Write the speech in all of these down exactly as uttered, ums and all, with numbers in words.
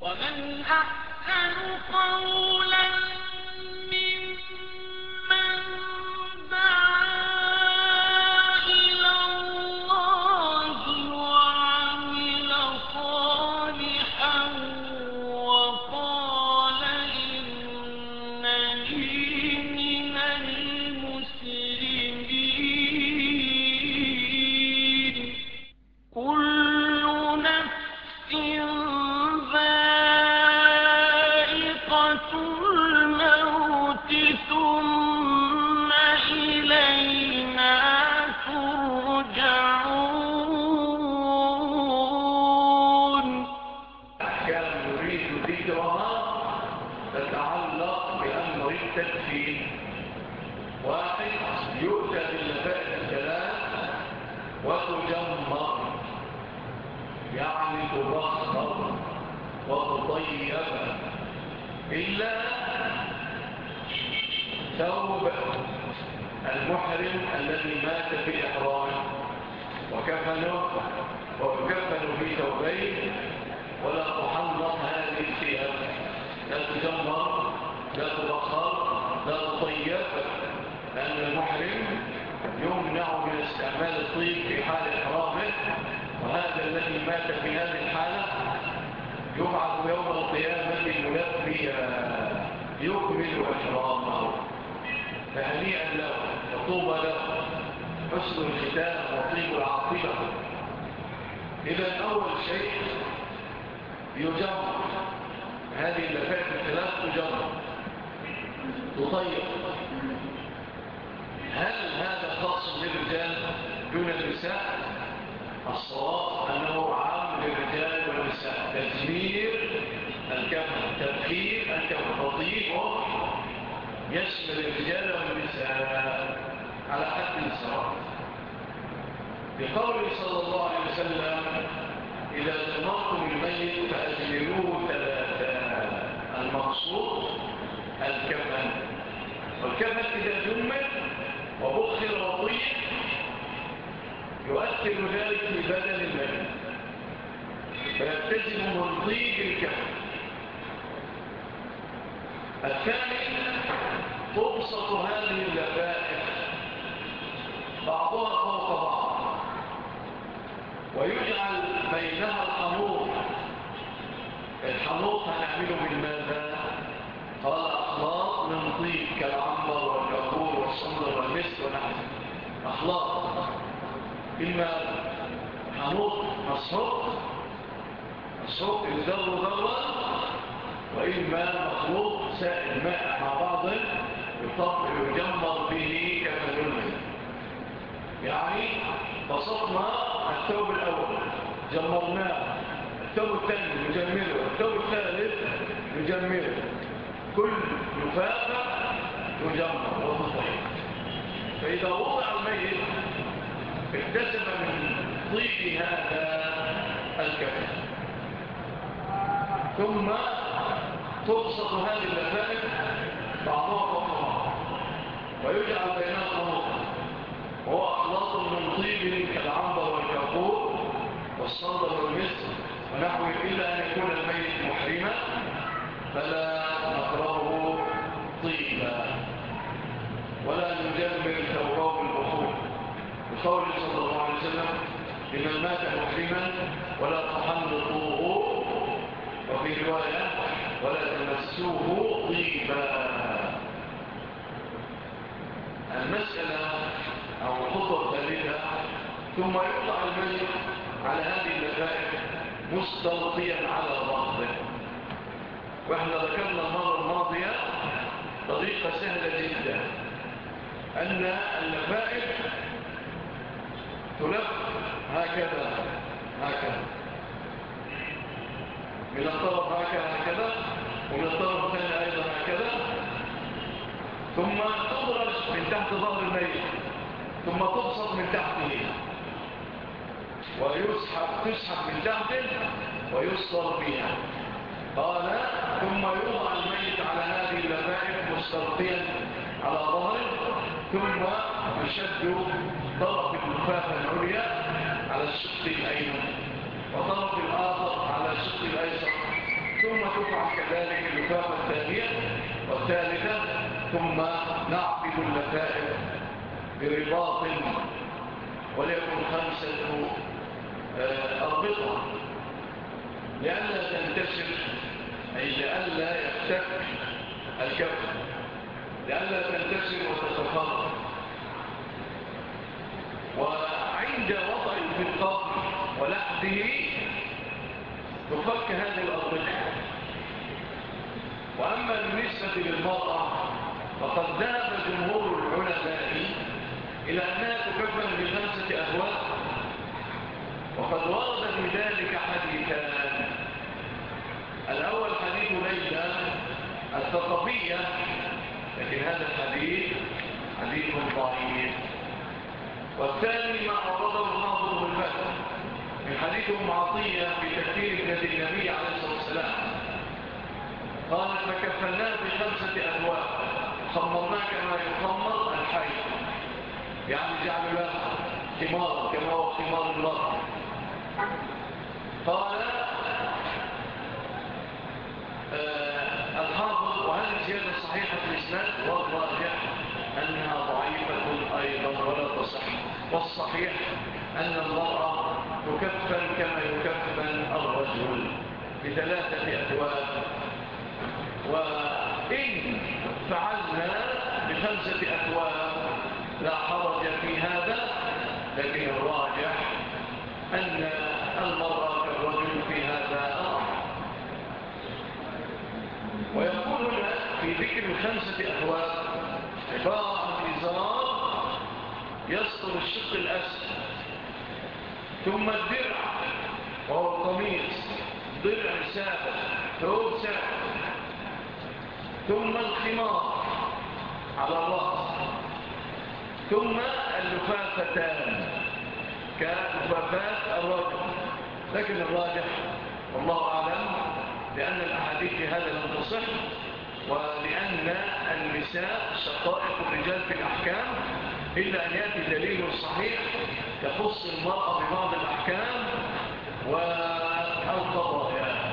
ومن أحسن قولا ممن دعا إلى الله وعمل صالحا وقال إنني من المسلمين. كل نفس ذائقة الموت ثم إلينا ترجعون. أحكام نريد ذكرها تتعلق بأمر التكفير. واحد، يؤتى باللفائف الثلاث وتجمر، يعني تبخر وتطيب، إلا ثوب المحرم الذي مات في إحرامه وكفنه وكفن في ثوبين، ولا تحنط هذه الثياب، لا تجمر لا تبخر لا تطيب، لأن المحرم يمنع من استعمال الطيب في حال إحرامه، وهذا الذي مات في هذه الحالة يبعث يوم القيامة ملبيا يكمل إحرامه، فهنيئا له وطوبى له، حسن الختام وطيب العاقبة. إذا أول شيء يجمر، هذه اللفائف الثلاث تجمر تطيب. هل هذا خاص للرجال دون النساء؟ الصواب أنه عام للرجال والنساء. تجمير الكفن، تبخير الكفن، تطيبه يشمل الرجال والنساء على حد سواء. بقوله صلى الله عليه وسلم: إذا جمرتم الميت فأجملوه ثلاثا. المقصود الكفن، والكفن إذا جمل وبخر وطيب يؤثر ذلك في بدن الميت فيلتزم من طيب الكفن. الثاني، تبسط هذه اللفائف بعضها فوق بعض ويجعل بينها الحنوط. الحنوط هنعمله من ماذا؟ قال أخلاط من طيب كالعنبر والكافور والصندر والمسك ونحن أخلاط، إما حنوط مسحوق مسحوق الذر ذرا، وإما مخلوط سائل مائع مع بعض يجمر به كفن الميت. يعني بسطنا الثوب الأول جمرناه، الثوب الثاني نجمله، الثوب الثالث نجمله، كل لفافة تجمر وتطيب. فإذا وضع الميت اكتسب من طيب هذا الكفن، ثم تبسط هذه اللفائف بعضها فوق بعض ويجعل بينها خلوطا، وهو أخلاط من طيب كالعنبر والكافور والصندر والمسك ونحوه، إلا أن يكون الميت محرما فلا نقرأه طيبا ولا نجمل ثوبه بالبخور، بقوله صلى الله عليه وسلم: لمن مات محرما ولا تحنطوه، وفي رواية: ولا تمسوه طيبا. المسألة أو الخطوة الثالثة، ثم يوضع الميت على هذه اللفائف مستلقيا على ظهره. واحنا ذكرنا المرة الماضية طريقة سهلة جدا، أن اللفائف تلف هكذا هكذا من الطرف هكذا هكذا، ومن الطرف الثاني أيضا هكذا، ثم تضرج من تحت ظهر الميت، ثم تبسط من تحته ويسحب تسحب من تحته ويصدر بها. قال: ثم يوضع الميت على هذه اللفائف مستلقيا على ظهره، ثم يشد طرف اللفافة العليا على الشق الأيمن وطرف الآخر على الشق الأيسر، ثم يفعل كذلك اللفافة الثانية والثالثة، ثم نعقد اللفائف برباط وليكن خمسة أربطة لئلا تنتشر، أي لئلا يفتك الكف، لئلا تنتشر وتتفرق. وعند وضعه في القبر ولحده تفك هذه الأربطة. وأما بالنسبة للمرأة فقد ذهب جمهور العلماء إلى أنها تكفن بخمسة أهواء، وقد ورد في ذلك حديثان. الأول حديث ليلى الثقفية، لكن هذا الحديث حديث ضعيف. والثاني ما أورده الحافظ بن الفتح من حديث أم عطية في تكفير ابنة النبي عليه الصلاة والسلام، قالت فكفلناه بخمسة أهواء خمرناه كما يخمر الحي، يعني جعل له خمار كما هو خمار المرأة. قال آه الحافظ وهذه زيادة صحيحة في الإسناد، والراجح أنها ضعيفة أيضا ولا تصح، والصحيح أن المرأة تكفن كما يكفن الرجل بثلاثة أثواب. وإن فعلنا بخمسة أثواب لا حرج في هذا، لكن الراجح أن المرأة كالرجل في هذا الأمر. ويقول هنا في ذكر الخمسة أثواب عبارة عن إزار يسطر الشق الأسفل، ثم الدرع وهو القميص، ضلع سابق ثوب سابق، ثم الخمار على الرأس، ثم اللفافتان كلفافات الرجل. لكن الراجح والله أعلم لأن الأحاديث في هذا لم تصح، ولأن النساء شقائق الرجال في الأحكام، إلا أن يأتي دليل صحيح يخص المرأة ببعض الأحكام والقضايا.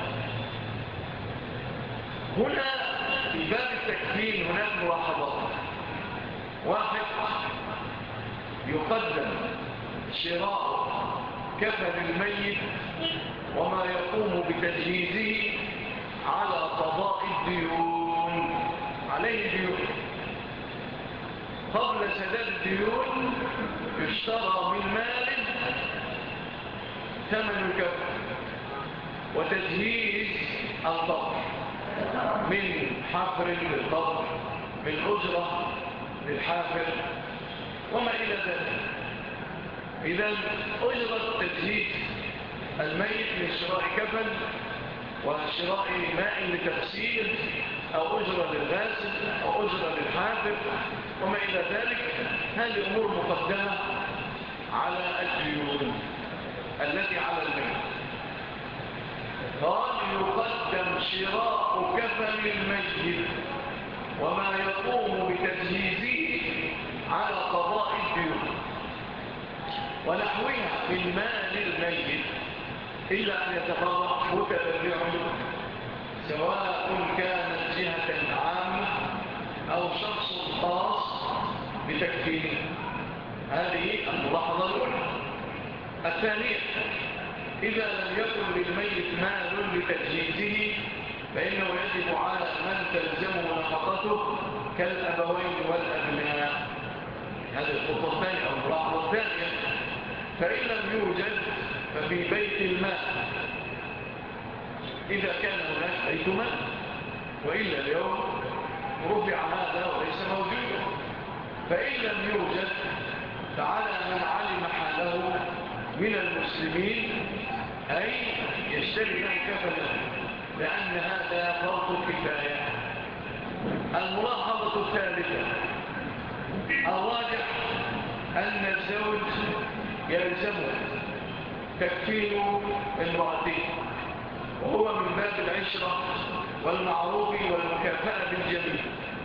هنا في باب التكفين هناك ملاحظات. واحد، يقدم شراء كفن الميت وما يقوم بتجهيزه على قضاء الديون، عليه ديون. قبل سداد الديون يشترى من مال ثمن الكفن وتجهيز القبر، من حفر للقبر، من أجرة للحافر وما إلى ذلك. إذن أجرة تجهيز الميت من شراء كفن وشراء ماء لتغسيل أو أجرة للغاسل أو أجرة للحافر وما إلى ذلك، هذه أمور مقدمة على الديون التي على الميت. قال يقدم شراء كفن الميت وما يقوم بتجهيزه على قضاء الديون ونحوها من مال الميت، إلا أن يتبرع متبرع سواء كانت جهة عامة أو شخص خاص بتكفينه. هذه الملاحظة الأولى. الثانية، إذا لم يكن للميت مال لتجهيزه فإنه يجب على من تلزمه نفقته كالأبوين والأبناء. هذه الخطوة الثانية أو الملاحظة الثانية. فإن لم يوجد ففي بيت المال، إذا كان هناك بيت مال، وإلا اليوم رفع هذا وليس موجودا. فإن لم يوجد فعلى من علم حاله من المسلمين أي يشتري له كفنا، لأن هذا فرض كفاية. الملاحظة الثالثة، الراجح أن الزوج يلزمه تكفين امرأته، وهو من باب العشرة والمعروف والمكافأة بالجميل.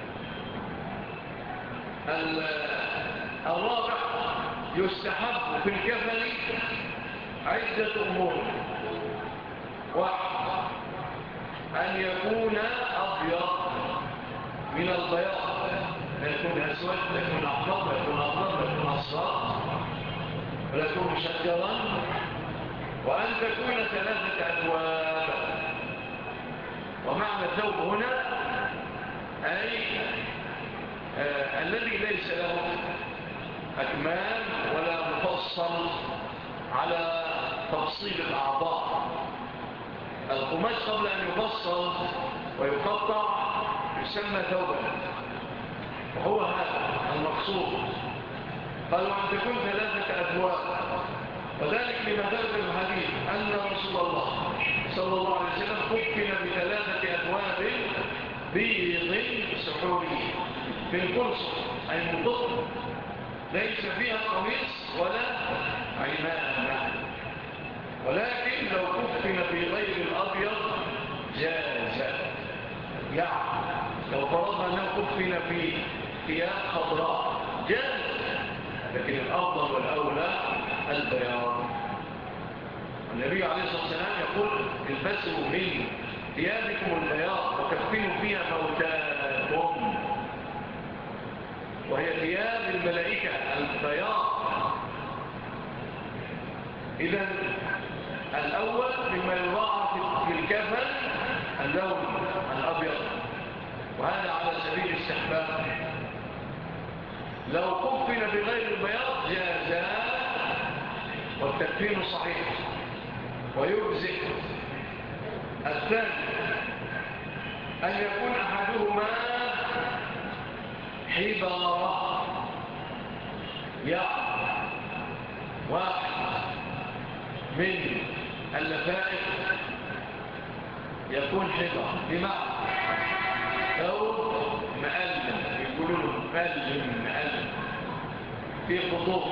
الرابع، يستحب في الكفن عدة أمور. واحد، أن يكون أبيض من البياض، لا يكون أسود، لا يكون أحمر، لا يكون أخضر، لا يكون أصفر، ولا يكون مشجرا، وأن تكون ثلاثة ألوان. ومعنى الثوب هنا أي آه الذي ليس له أكمام ولا مفصل على تفصيل الأعضاء. القماش قبل أن يفصل ويقطع يسمى ثوبا، وهو هذا المقصود. قالوا أن تكون ثلاثة أثواب، وذلك لما ثبت الحديث أن رسول الله صلى الله عليه وسلم كفن بثلاثة أثواب بيض سحوري بالقرص، أي مضغ ليس فيها قميص ولا عمامة. ولكن لو كفن في غير الأبيض جاز، يعني لو فرضنا أنه كفن في ثياب خضراء جاز، لكن الأفضل والأولى البياض. النبي عليه الصلاة والسلام يقول البسوا من ثيابكم البياض وكفنوا فيها موتاكم، وهي ثياب الملائكة البياض. إذن الأول مما يراعى في الكفن اللون الأبيض، وهذا على سبيل الاستحباب. لو كفن بغير البياض جاز، والتكفين صحيح ويجزئ. الثاني أن يكون أحدهما حبارة، يعني واحد من اللفائف يكون حبارة، بمعنى ثوب مألم، يقولون مألم مألم في خطوط،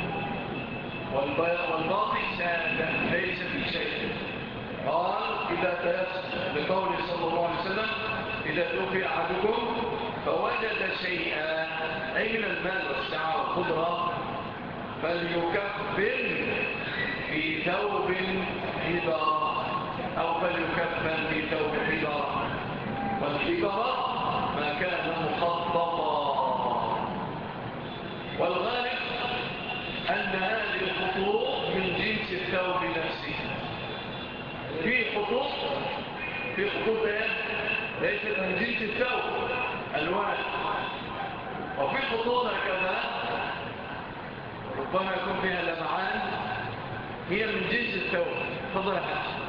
والباقي سادة ليس في شيء. قال إذا تيسر لقوله صلى الله عليه وسلم إذا توفي أحدكم فوجد شيئا، أي من المال والسعة والخضرة، فليكفن في ثوب حبارة، أو فليكفن في ثوب حبارة. والحبارة ما كان مخططا، والغالب أن هذه الخطوط من جنس الثوب نفسه. في خطوط في خطوط ليست من جنس الثوب ألوان، وفي خطوط هكذا ربما يكون فيها لمعان هي من جنس الثوب. فضل يا حاج.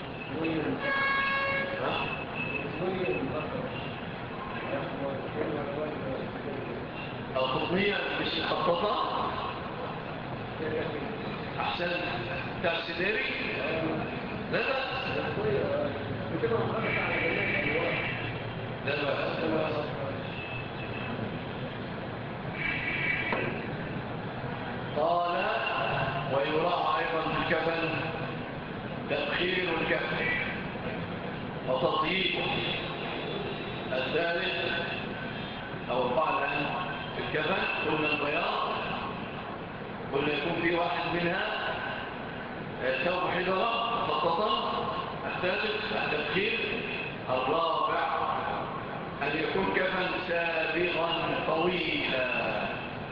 القطنية مش مخططة أحسن بتاع السداري. لا لا لا لا قال ويراعى أيضا الكفن تأخير الكفن وتطييبه. الثالث أو بعد أن في الكفن قلنا البياض، قلنا يكون في واحد منها ثوب حجرة مخططة. الثالث التأخير. الرابع أن يكون كفن سابغا طويلا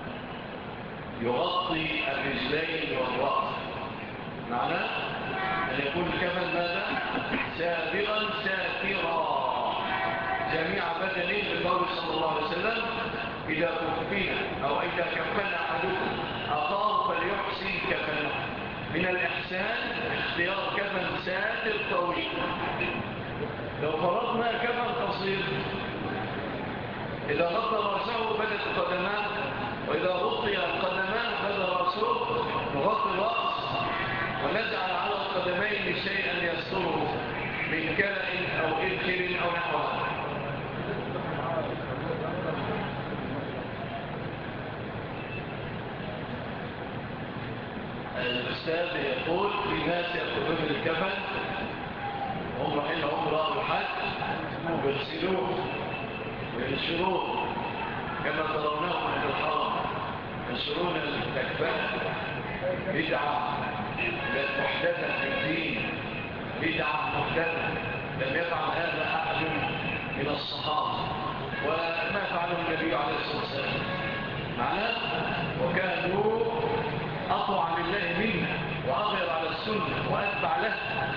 يغطي الرجلين والرأس. معناه أن يكون الكفن ماذا؟ سابغا ساترا جميع بدنه، بقول صلى الله عليه وسلم إذا كفنا أو إذا كفن أحدكم أخاه فليحسن كفنه. من الإحسان اختيار كفن ساتر طويل. لو فرضنا كفن قصير، إذا غطى رأسه بدت قدماه، وإذا غطي القدمان بدا رأسه، نغطي الرأس ونجعل على القدمين شيئا يستره من كلأ أو إذكر أو نحوها. الأستاذ يقول في ناس يأخذون الكفن هم حين عمره الحج ويغسلوه وينشروه كما ترونه عند الحرم، ينشرون الكفن. بدعة محدثة في الدين، بدعة محدثة لم يفعل هذا أحد من الصحابة، وما فعله النبي عليه الصلاة والسلام معناه وكانوا أطوع لله منا وأغير على السنة وأتبع له.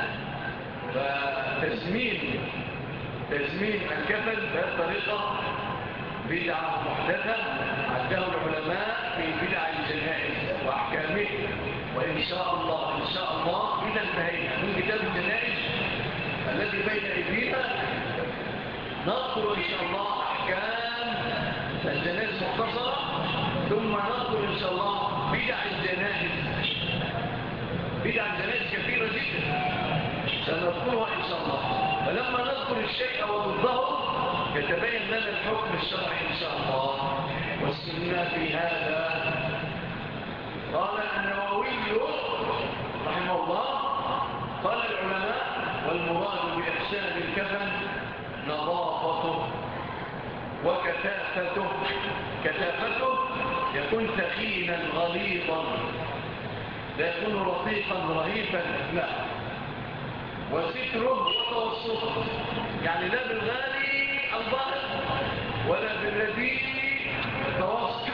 فتزمين تزمين الكفن بهذه الطريقة بدعة محدثة عده العلماء في بدع الجنائز وأحكامه. وإن شاء الله إن شاء الله إذا انتهينا من كتاب الجنائز الذي بين أيدينا نذكر إن شاء الله أحكام الجنائز مختصرة، ثم نذكر إن شاء الله بدع الجنائز. بدع الجنائز كثيرة جدا سنذكرها إن شاء الله، فلما نذكر الشيء وضده يتبين لنا الحكم الشرعي إن شاء الله والسنة في هذا. قال النووي رحمه الله قال العلماء والمراد بإحسان الكفن نظافته وكثافته. كثافته يكون ثخينا غليظا لا يكون رقيقا رهيفا، لا. وستره متوسط يعني لا بالغالي البحر ولا بالرديء التوسط.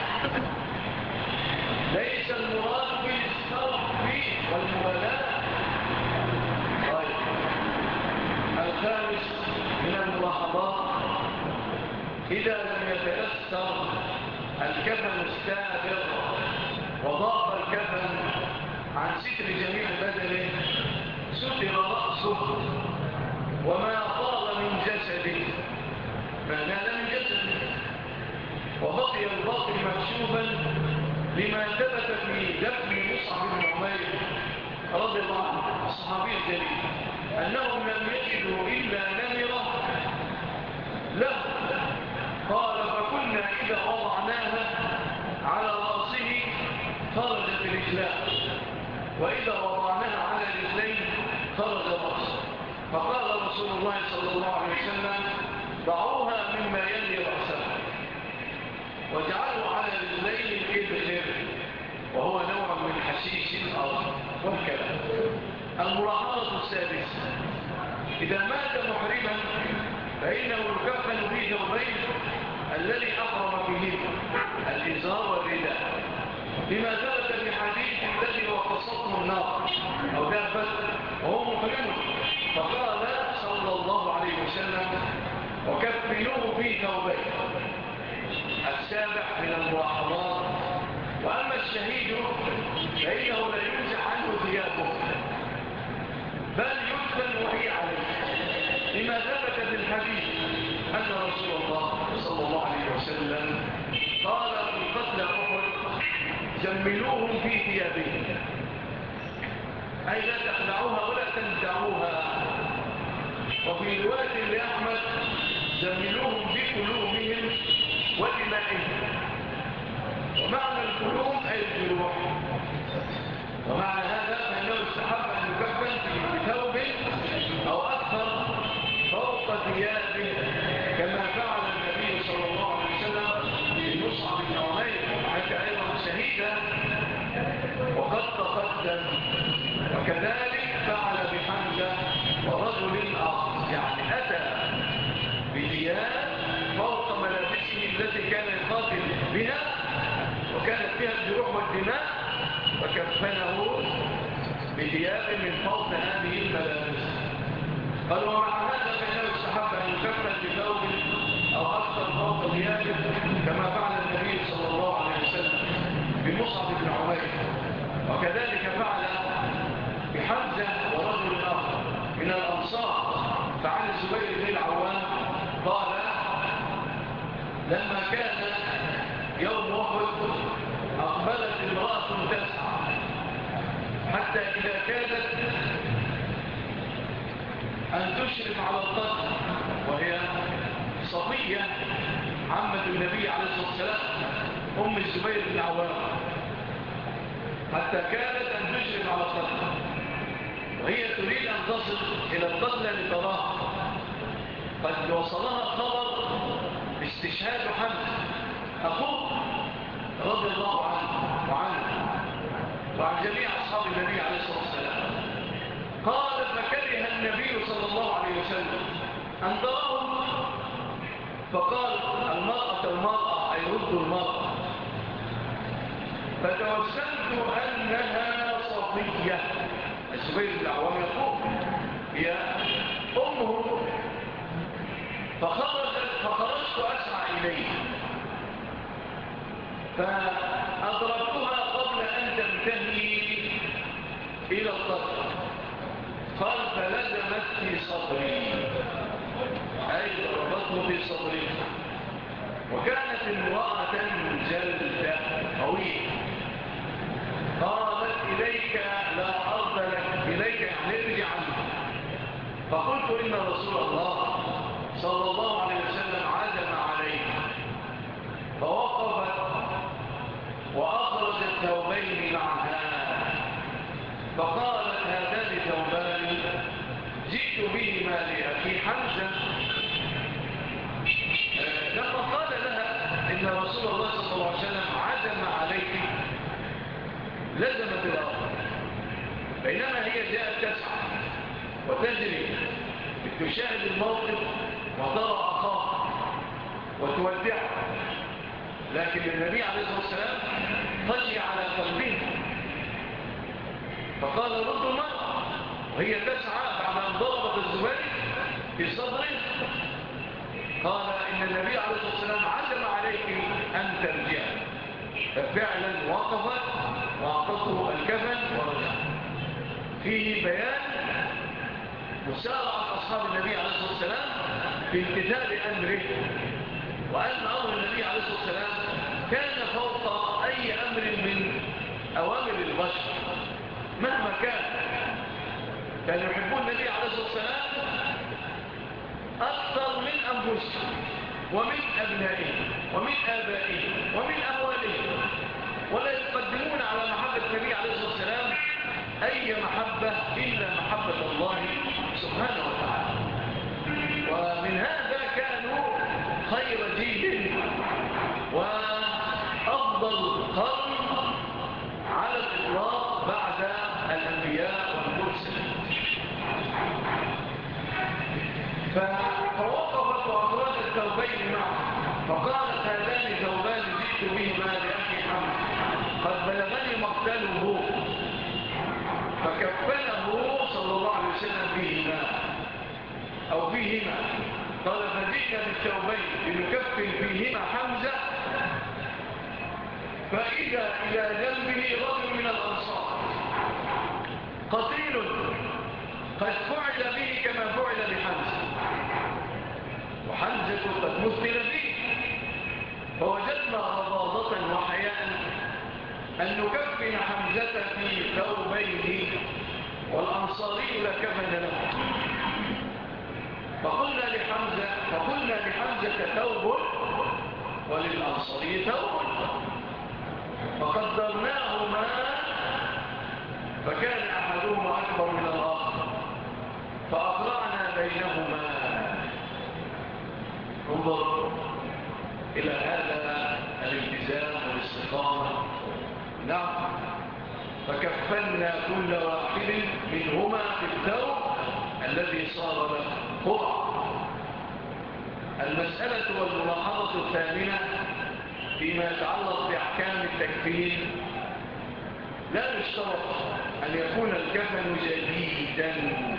ليس المراد بالإسراف والمبالاة. طيب الخامس من الملاحظات إذا لم يتيسر الكفن السابق وضاف الكفن عن ستر جميع بدنه ستر رأسه وما طال من جسده ما نال من جسده، وبقي الباقي مكشوفا لما ثبت في دفن مصعب بن عمير رضي الله عنه الصحابي الجليل أنهم لم يجدوا إلا نمرة له. قال فكنا إذا وضعناها على رأسه خرجت رجلاه، وإذا وضعناها على رجلين خرج رأسه. فقال رسول الله صلى الله عليه وسلم ضعوها مما يلي رأسه وجعلوا على رجلين الإبخر وهو نوع من حشيش الأرض والكلام. الملاحظة السادسة إذا مات محرما فإنه يكفن في ثوبين الذي أحرم به الإزار والرداء بما ثبت في حديث الذي وقصته النار أو دابت وهو محرم. فقال صلى الله عليه وسلم وكفنوه في ثوبين. السابع من الملاحظات وأما الشهيد فإنه لا ينزع عنه ثيابه بل يدفن وهي عليه لما ثبت في الحديث أن رسول الله صلى الله عليه وسلم قال في قتل أحد زملوهم في ثيابهم أي لا تخلعوها ولا تنزعوها. وفي رواية لأحمد زملوهم بقلوبهم ودمائهم. ومعنى القلوب أي الجروح. ومعنى هذا فإنه يستحب أن يكفن في ثوب أو أكثر فوق ثيابه كما فعل النبي صلى الله عليه وسلم في مصعب بن عمير وحكى أيضا شهيدا وقد تقدم. وكذلك فعل بحمزة ورجل آخر يعني أتى بثياب فوق ملابسه التي كان يقاتل بها وكانت فيها الجروح والدماء وكفنه بثياب من فوق هذه الملابس. قال ومع هذا فإنه يستحب أن يكفن بثوب أو أكثر فوق ثيابه كما فعل النبي صلى الله عليه وسلم بمصعب بن عمير. وكذلك فعل بحمزة ورجل آخر من الأنصار. فعن الزبير بن العوام قال لما كان يوم أحد أقبلت امرأة تسعى حتى إذا كادت أن تشرف على القتل وهي صفية عمة النبي عليه الصلاة والسلام أم الزبير بن العوام حتى كادت أن تشرف على القتل وهي تريد أن تصل إلى القتل لتراه. قد وصلها خبر استشهاد حمزة أخوه رضي الله عنه وعنه وعن جميع أصحاب النبي عليه الصلاة والسلام. قال فكره النبي صلى الله عليه وسلم أن تراهم، فقال المرأة المرأة أي رد المرأة، فتوسلت أنها صفية. الزبير بن العوام يقول هي أمه، فخرجت فخرجت أسعى إليه فأدركتها قبل أن تنتهي إلى القصر، قال فلزمت في صدري أي ضربته في صدري، وكانت امرأة جلدة قوية، قالت إليك لا أرض لك، إليك يعني ارجع عنه. فقلت إن رسول الله صلى الله عليه وسلم عزم عليه، فوقفت وأخرجت ثوبين معها، فقالت هذان ثوبان جئت بهما لأخي حمزة. لما قال لها إن رسول الله صلى الله عليه وسلم عزم عليك لزمت الأرض، بينما هي جاءت تسعى وتجري تشاهد الموقف وترى أخاها وتودعه، لكن النبي عليه الصلاة والسلام خشي على قلبه فقال رد المرأة، وهي تسعى بعد أن ضربت الزبير في صدره، قال إن النبي عليه الصلاة والسلام عزم عليك أن ترجع، ففعلا وقفت وأعطته الكفن ورجع. فيه بيان مسارعة أصحاب النبي عليه الصلاة والسلام في امتثال أمره، وأن أمر النبي عليه الصلاة والسلام كان فوق أي أمر من أوامر البشر مهما كان. كانوا يحبون النبي عليه الصلاة والسلام أكثر من أنفسهم ومن أبنائهم ومن آبائهم ومن أموالهم، ولا يقدمون على محبة النبي عليه الصلاة والسلام أي محبة إلا محبة الله سبحانه وتعالى. ومن هذا كانوا خير جيل وأفضل قرن على الإطلاق بعد الأنبياء والمرسلين. فوقفت وأخرجت ثوبين معه، فقالت هذان ثوبان جئت بهما لأخي حمزة قد بلغني مقتله، فكفله صلى الله عليه وسلم بهما أو بهما. قال فجئنا بالثوبين لنكفن فيهما حمزة، فإذا إلى جنبه رجل من الأنصار قتيل قد فعل به كما فعل بحمزة، وحمزة قد مثل به، فوجدنا رضاضة وحياء أن نكفن حمزة في ثوبين والأنصاري لا كفن له. فقلنا لحمزة فقلنا لحمزة ثوب وللأنصاري ثوب، فقدرناهما فكان أحدهما أكبر من الآخر فأقرأنا بينهما. انظر إلى هذا الالتزام والاستقامة. نعم، فكفلنا كل واحد منهما في الثوب الذي صار له قرع. المسألة والملاحظة الثامنة فيما يتعلق بأحكام التكفين: لا يشترط أن يكون الكفن جديدا،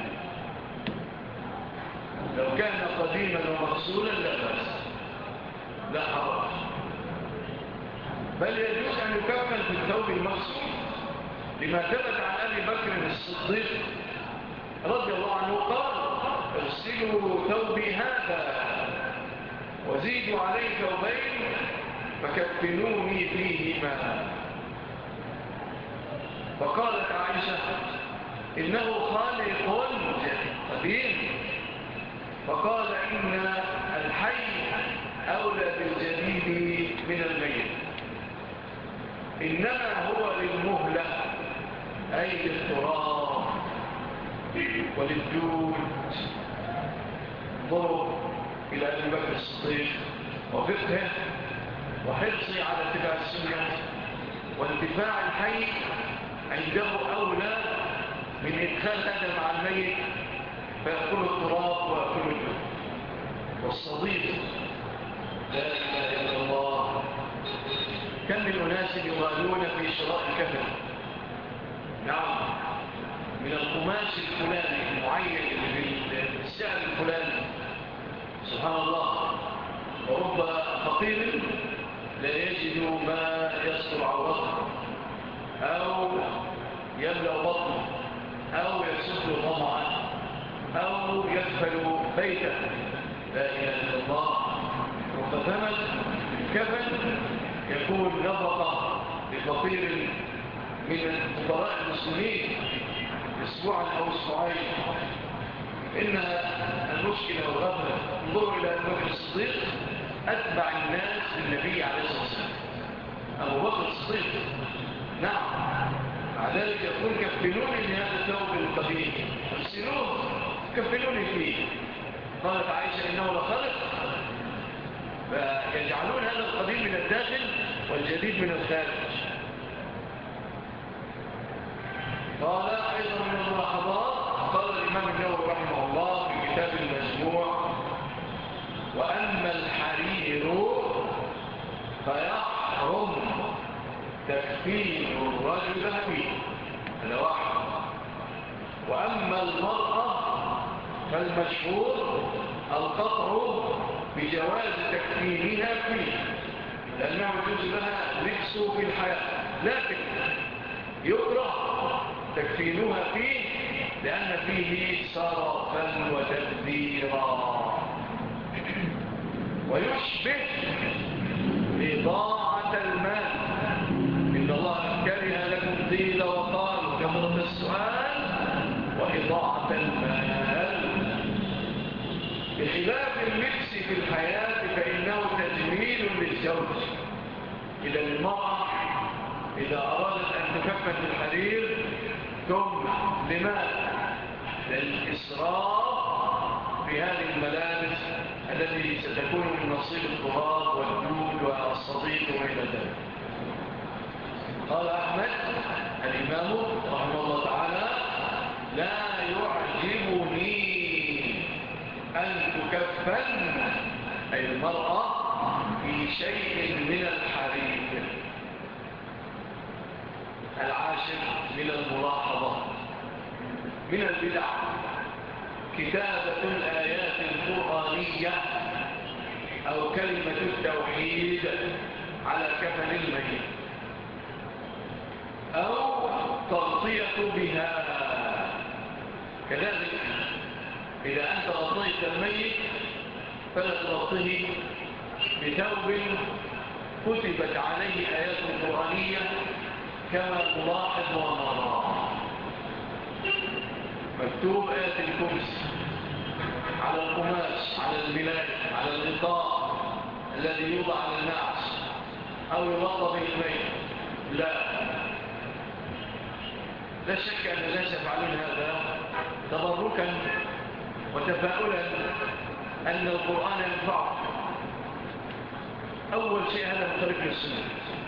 لو كان قديما ومغسولا لا بأس لا حرج، بل يجوز أن يكفن في الثوب المغسول، لما ثبت عن أبي بكر الصديق رضي الله عنه قال: اغسلوا ثوبي هذا وزيدوا عليه ثوبين فكفنوني فيهما. فقالت عائشة: إنه خالق قديم. فقال: إن الحي أولى بالجديد من الميت، إنما هو للمهلة أي للتراب وللجود. انظروا إلى أبي بكر الصديق وفقهه وحرصه على اتباع السنة، وانتفاع الحي عنده أولى من إدخال هذا مع الميت فيأكل التراب ويأكل الجو والصديق. لا إله إلا الله. كم من أناس يغالون في شراء الكفن، نعم، من القماش الفلاني المعين بالسعر الفلاني، سبحان الله. ورب فقير لا يجد ما يستر عورته أو يملأ بطنه أو يسد طمعه أو يكفل بيته. لا إله إلا الله. وفثمن الكفن يكون نفقة لفقير من فقراء المسلمين اسبوعا أو اسبوعين. إنها المشكلة والغفلة. انظروا إلى أبو بكر الصديق أتبع الناس للنبي عليه الصلاة والسلام. أبو بكر الصديق، نعم، مع ذلك يقول كفلوني بهذا الثوب القديم، اغسلوه كفلوني فيه. قالت عائشة إنه لخلق، فيجعلون هذا القديم من الداخل والجديد من الخارج. قال أيضا من الملاحظات، قال الإمام النووي رحمه الله في كتاب المجموع: وأما الحرير فيحرم تكفين الرجل فيه، هذا واحد. وأما المرأة فالمشهور القطع بجواز تكفينها فيه، لأنه يجوز لها لبس في الحياة، لكن يكره تكفينها فيه لأن فيه سرفا وتبذيرا، ويشبه إضاعة المال. إن الله كره لكم قيل وقال وكثرة السؤال وإضاعة المال. بخلاف اللبس في الحياة فإنه تجميل للزوج. إذا المرأة إذا أرادت أن تكفن بالحرير ثم لماذا؟ للإسراف في هذه الملابس التي ستكون من نصيب التراب والجود والصديق وإلى ذلك. قال أحمد الإمام رحمه الله تعالى: لا يعجبني أن تكفن أي المرأة في شيء من الحرير. العاشر من الملاحظات من البدع كتابة الآيات القرآنية أو كلمة التوحيد على كفن الميت أو تغطية بها. كذلك إذا أنت غطيت الميت فلا تغطيه بثوب كتبت عليه آيات قرآنية كما تلاحظ ونرى. مكتوب آية الكرسي على القماش، على الملاك، على الغطاء الذي يوضع على النعش أو يغطى به الميت. لا لا شك أن الناس يفعلون هذا تبركا وتفاؤلا أن القرآن ينفعه. أول شيء هذا مخالف للسنة.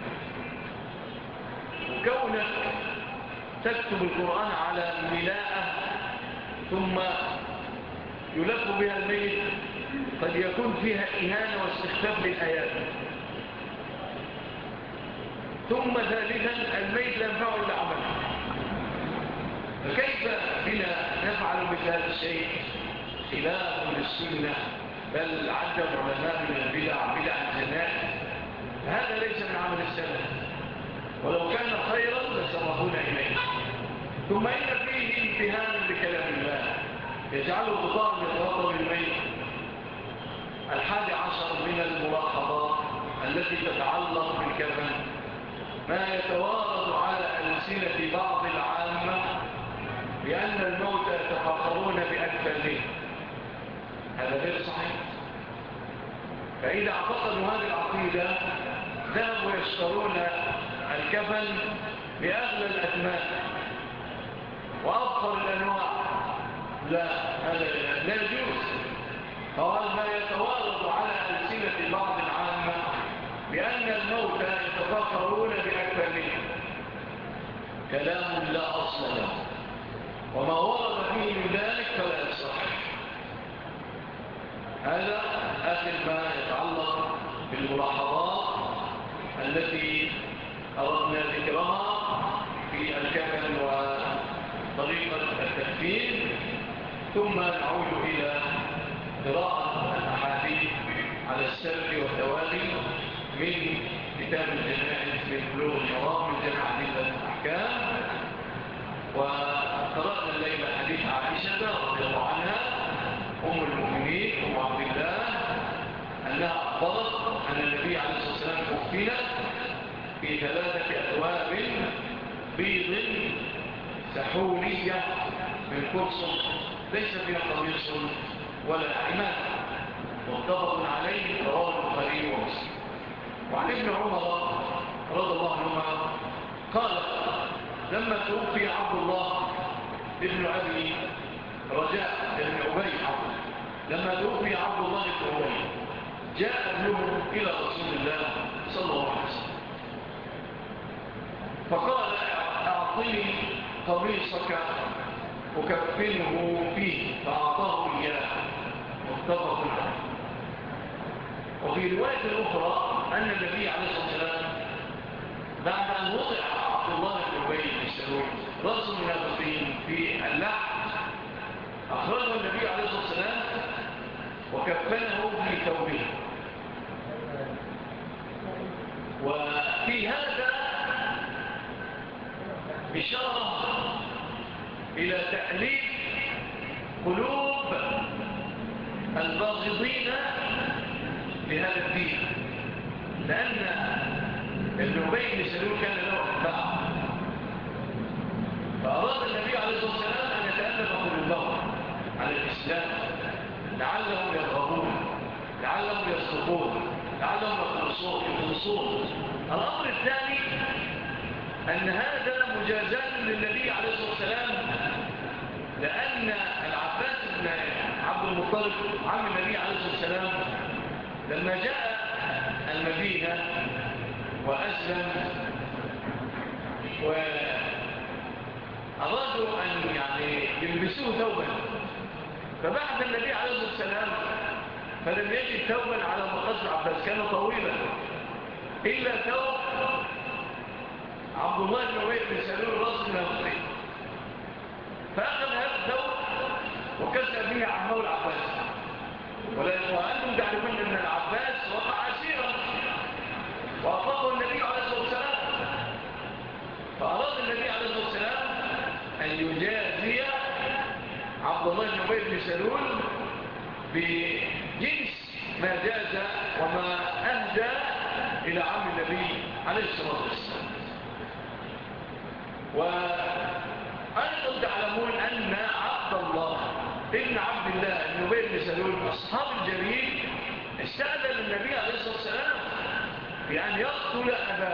وكونك تكتب القرآن على ملاءة ثم يلف بها الميت قد يكون فيها إهانة واستخفاف للآيات. ثم ثالثا الميت لا ينفعه إلا عمله، فكيف بنا نفعل مثل الشيء خلاف للسنة؟ بل عد العلماء من البدع بدع الجنائز. هذا ليس من عمل السلف، ولو كان خيرا لسبقونا إليه. ثم إن فيه امتهان بكلام الله يجعله غطاء يتغطى بالميت. الحادي عشر من الملاحظات التي تتعلق بالكفن ما يتوارد على ألسنة بعض العامة بأن الموتى يتفاخرون بأكفانهم. هذا غير صحيح. فإذا اعتقدوا هذه العقيدة ذهبوا يشترون الكفن بأغلى الأثمان وأفخر الأنواع. لا، هذا لا يجوز. قال ما يتوارد على ألسنة بعض العامة بأن الموتى يتفاخرون بأكفانهم كلام لا أصل له، وما ورد فيه من ذلك فلا يصح. هذا آخر ما يتعلق بالملاحظات التي أردنا ذكرها في الكفن وطريقة التكفين، ثم نعود إلى قراءة الأحاديث على السر والتوالي من كتاب الجنائز من بلوغ المرام من جمع أدلة الأحكام. وقرأنا الليلة حديث عائشة رضي الله عنها أم المؤمنين أم عبد الله أنها أخبرت أن النبي عليه الصلاة والسلام كفن في ثلاثة أثواب بيض سحولية من كرس ليس فيها قميص ولا عمامة، متفق عليه رواه البخاري ومسلم. وعن ابن عمر رضي الله عنهما قال لما توفي عبد الله ابن أبي رجاء ابن أبي عبد لما توفي عبد الله ابن أبي جاء ابنه إلى رسول الله صلى الله عليه وسلم فقال أعطني قميصك أكفنه فيه، فأعطاه إياه، متفق عليه. وفي رواية أخرى أن النبي عليه الصلاة والسلام بعد أن وضع عبد الله بن أبي بن سلول رأس المنافقين في اللحم أخرجه النبي عليه الصلاة والسلام وكفنه في ثوبه. وفي هذا إشارة إلى تأليف قلوب الباغضين لهذا الدين، لأن ابن أبي بن سلول كان له أتباع، فأراد النبي عليه الصلاة والسلام أن يتألف قلوبهم على الإسلام لعلهم يرغبون، لعلهم يصدقون، لعلهم يخلصون. الأمر الثاني أن هذا مجازات للنبي عليه الصلاة والسلام، لأن العباس بن عبد المطلب عم النبي عليه الصلاة والسلام لما جاء المدينة وأسلم وأرادوا أن يعني يلبسوه ثوبا، فبعث النبي عليه الصلاة والسلام فلم يجد ثوبا على مقاس العباس، كان طويلا، إلا ثوب عبد الله بن أبي بن سلول راس المنافقين، فأخذ هذا الثوب وكسى به عمه العباس. وأنتم تعرفون أن العباس وقع أسيرا وأطلقه النبي عليه الصلاة والسلام، فأراد النبي عليه الصلاة والسلام أن يجازي عبد الله بن أبي بن سلول بجنس ما جاز وما أهدى إلى عم النبي عليه الصلاة والسلام. وأيضا تعلمون أن عبد الله ابن عبد الله بن أبي بن سلول أصحاب الجليل استأذن النبي عليه الصلاة والسلام بأن يقتل أباه،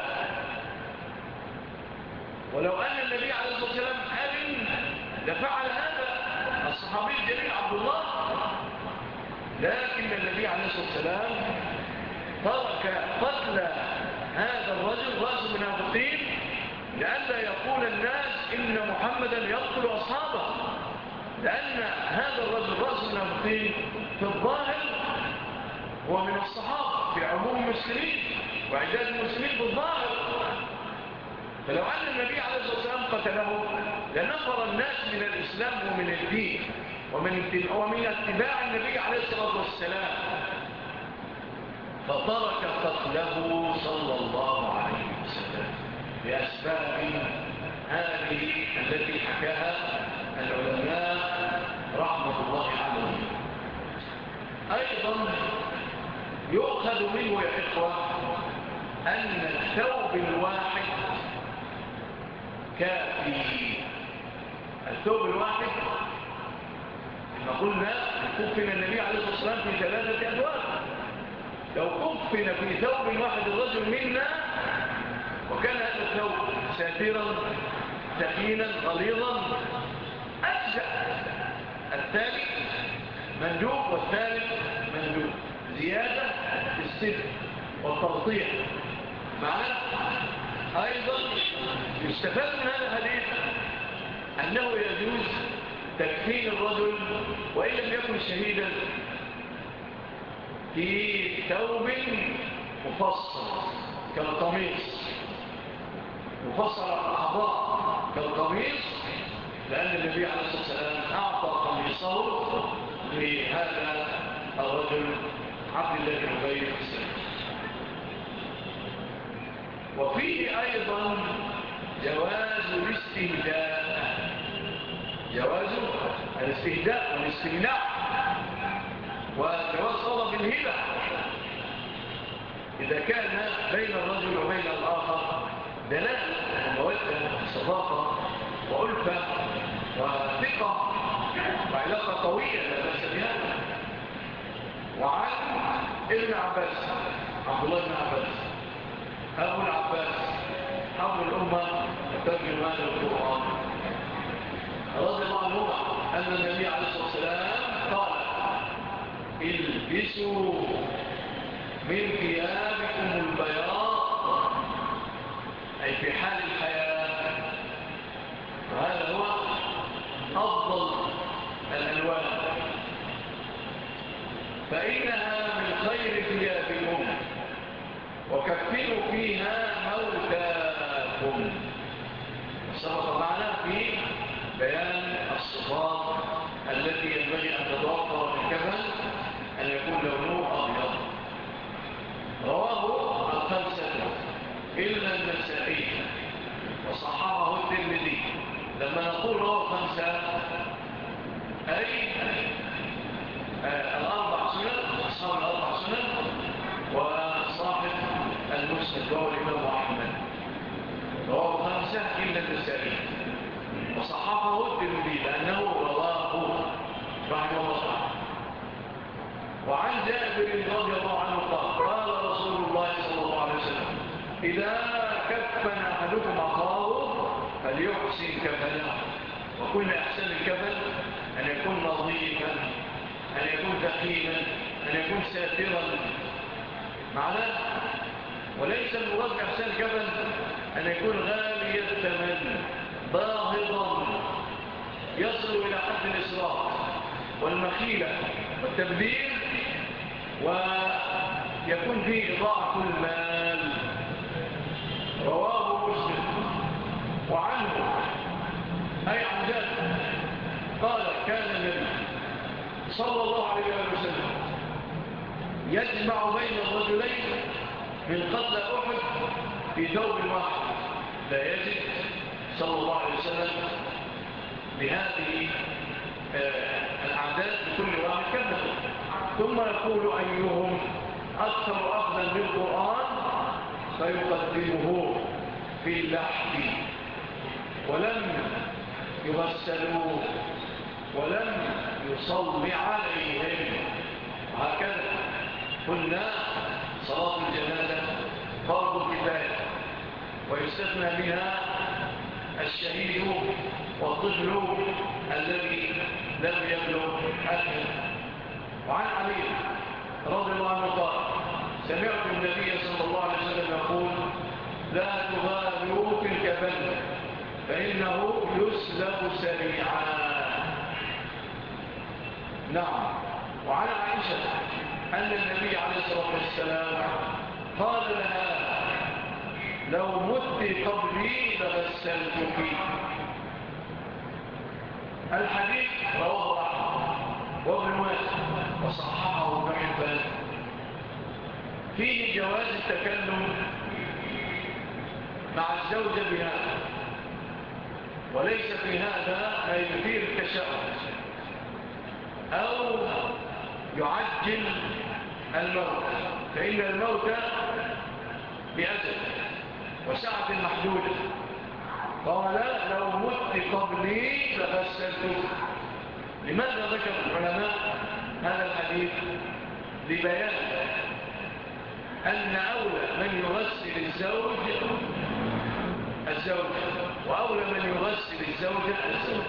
ولو أن النبي عليه الصلاة والسلام أذن لفعل هذا الصحابي الجليل عبد الله، لكن النبي عليه الصلاة والسلام ترك قتل هذا الرجل رأس المنافقين لئلا يقول الناس إن محمدا يقتل أصحابه، لأن هذا الرجل رأس المنافقين في الظاهر هو من الصحابة في عموم المسلمين وعداد المسلمين في الظاهر، فلو أن النبي عليه الصلاة والسلام قتله لنفر الناس من الإسلام ومن الدين ومن اتباع النبي عليه الصلاة والسلام، فترك قتله صلى الله عليه وسلم بأسباب هذه التي حكاها العلماء رحمة الله عليهم. أيضا يؤخذ منه يا إخوة أن الثوب الواحد كافي. الثوب الواحد إذا قلنا كفن النبي عليه الصلاة والسلام في ثلاثة أثواب، لو كفن في ثوب واحد الرجل منا وكان هذا الثوب ساترا ثقيلا غليظا أجزأ، الثاني مندوب والثالث مندوب، زيادة في السر والتغطية معنا. أيضا يستفاد من هذا الحديث أنه يجوز تكفين الرجل وإن لم يكن شهيدا في ثوب مفصل كالقميص، مفصل على الأعضاء كالقميص، لأن النبي عليه الصلاة والسلام أعطى قميصه لهذا الرجل عبد الله بن أبي بن سلول. وفيه أيضا جواز الاستهداء، جواز الاستهداء والاستمناء، وجواز طلب الهبة إذا كان بين الرجل وبين الآخر دلالة ومودة وصداقة وألفة وثقة وعلاقة قوية لا بأس بها. وعن ابن عباس عبد الله بن عباس أبو العباس أبو الأمة ترجمان القرآن رضي الله عنه أن النبي عليه الصلاة والسلام قال: البسوا من ثيابكم البياض، أي في حال الحياة، وهذا هو أفضل الألوان، فإنها من خير ثيابكم، وكفنوا فيها موتاكم. سبق معنا في بيان الصفات التي ينبغي أن تتوفر في الكفن، أن يكون لونه أبيض. رواه الخمسة إلا النسائي وصححه الترمذي. لما نقول رواه الخمسة أي آه الأربع سنن، أصحاب الأربع سنن، وصاحب المسند وهو الإمام أحمد. رواه الخمسة إلا النسائي وصححه الترمذي لأنه رواه رحمه الله تعالى. وعن جابر رضي الله عنه قال: قال رسول الله صلى الله عليه وسلم: إذا كفن أحدكم أخاه فليحسن كفنه. وكل أحسن الكفن أن يكون نظيفا، أن يكون ثقيلا، أن يكون ساترا معنا. وليس المراد بأحسن الكفن أن يكون غالي الثمن باهظا يصل إلى حد الإسراف والمخيلة والتبذير، ويكون فيه إضاعة المال. رواه مسلم. وعنه أي عن جابر قال: كان النبي صلى الله عليه وسلم يجمع بين الرجلين من قتل أحد في ثوب واحد، لا يجد صلى الله عليه وسلم بهذه الأعداد بكل واحد كذب، ثم يقول: أيهم أكثر أخذا بالقرآن فيقدمه في اللحد، ولم يغسلوه ولم يصلي عليهم. وهكذا قلنا صلاة الجنازة فرض كفاية، ويستثنى منها الشهيد والطفل الذي لم يبلغ أكل. وعن علي رضي الله عنه قال: سمعت النبي صلى الله عليه وسلم يقول: لا تغالوا في الكفن فإنه يسلب سريعا. نعم. وعن عائشة أن النبي عليه الصلاة والسلام قال لها: لو مت قبلي لغسلتك. الحديث رواه أحمد وابن ماجه وصححه ابن حبان. فيه جواز التكلم مع الزوجة بهذا، وليس في هذا ما يثير التشاؤم أو يعجل الموت، فإن الموت بأجل وساعة محدودة. قال: لو مت قبلي لغسلتك. لماذا ذكر العلماء هذا الحديث؟ لبيان أن أولى من يغسل الزوج الزوج وأولى من يغسل الزوجة الزوج.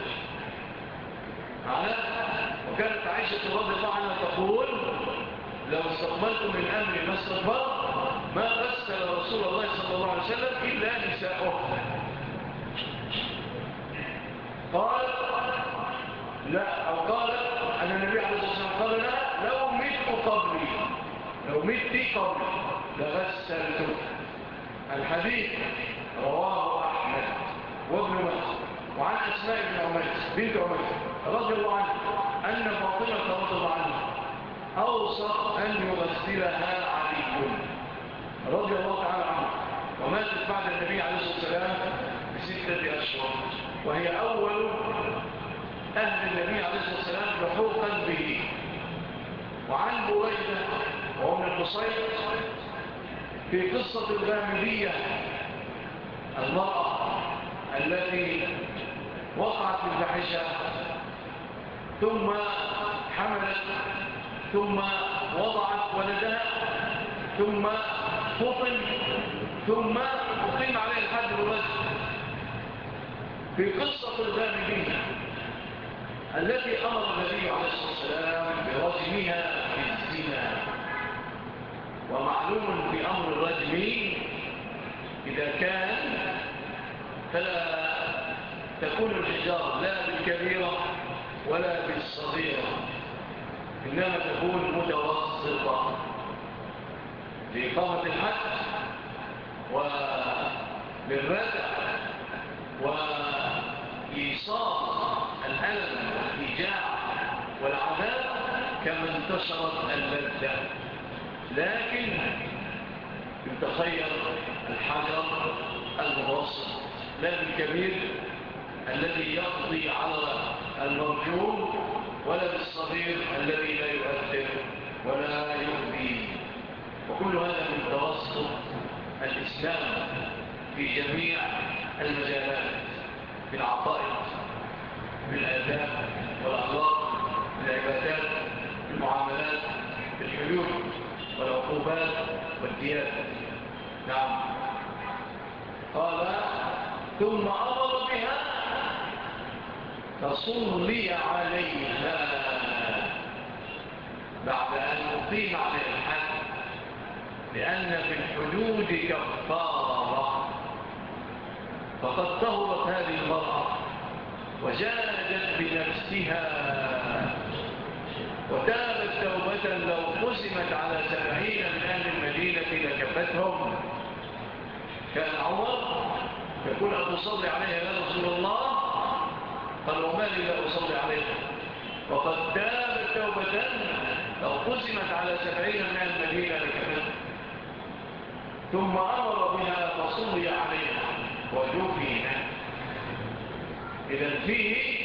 وكانت عائشة رضي الله عنها تقول: لو استقبلت من أمري ما استقبلت ما غسل رسول الله صلى الله عليه وسلم إلا نساؤه. قال لا، أو قال أن النبي عليه الصلاة والسلام قال لها: لو مت قبلي لو مت قبل لغسلته. الحديث رواه أحمد وابن ماجه وعن أسماء بن عميس بنت عميس رضي الله عنها أن فاطمة رضي الله عنها أوصى أن يغسلها علي رضي الله تعالى عنه، وماتت بعد النبي عليه الصلاة والسلام بستة أشهر، وهي أول أهل النبي عليه الصلاة والسلام لحوقا به. وعن بريدة وابن الحصين في قصة الغامدية المرأة التي وقعت في الفاحشة ثم حملت ثم وضعت ولدها ثم فطن ثم أقيم عليه الحد بالرجل. في قصة الغامدية التي أمر النبي عليه الصلاة والسلام برجمها في الزنا، ومعلوم في أمر الرجم إذا كان فلا تكون الحجارة لا بالكبيرة ولا بالصغيرة، إنما تكون متوسطة لإقامة الحد وللردع وإيصال الألم والإيجاع والعذاب كما انتشرت اللذة. لكن يتخير الحجر المتوسط لا بالكبير الذي يقضي على المرجوم ولا بالصغير الذي لا يؤثر ولا يؤذي. وكل هذا من توسط الإسلام في جميع المجالات، في العقائد، في الآداب والأخلاق، في العبادات، في المعاملات، في الحدود والعقوبات والديات. نعم. قال ثم أمر بها فصلي عليها بعد أن أقيم عليه الحد، لأن في الحدود كفارة. فقد طهرت هذه المرأة وجادت بنفسها وتابت توبة لو قسمت على سبعين من أهل المدينة لكفتهم. كان عمر يقول أتصلي عليها يا رسول الله؟ قال وما لي لا أصلي عليها، وقد تابت توبة لو قسمت على سبعين من أهل المدينة لكفتهم. ثم أمر بها فصلي عليها ودفنت. إذن فيه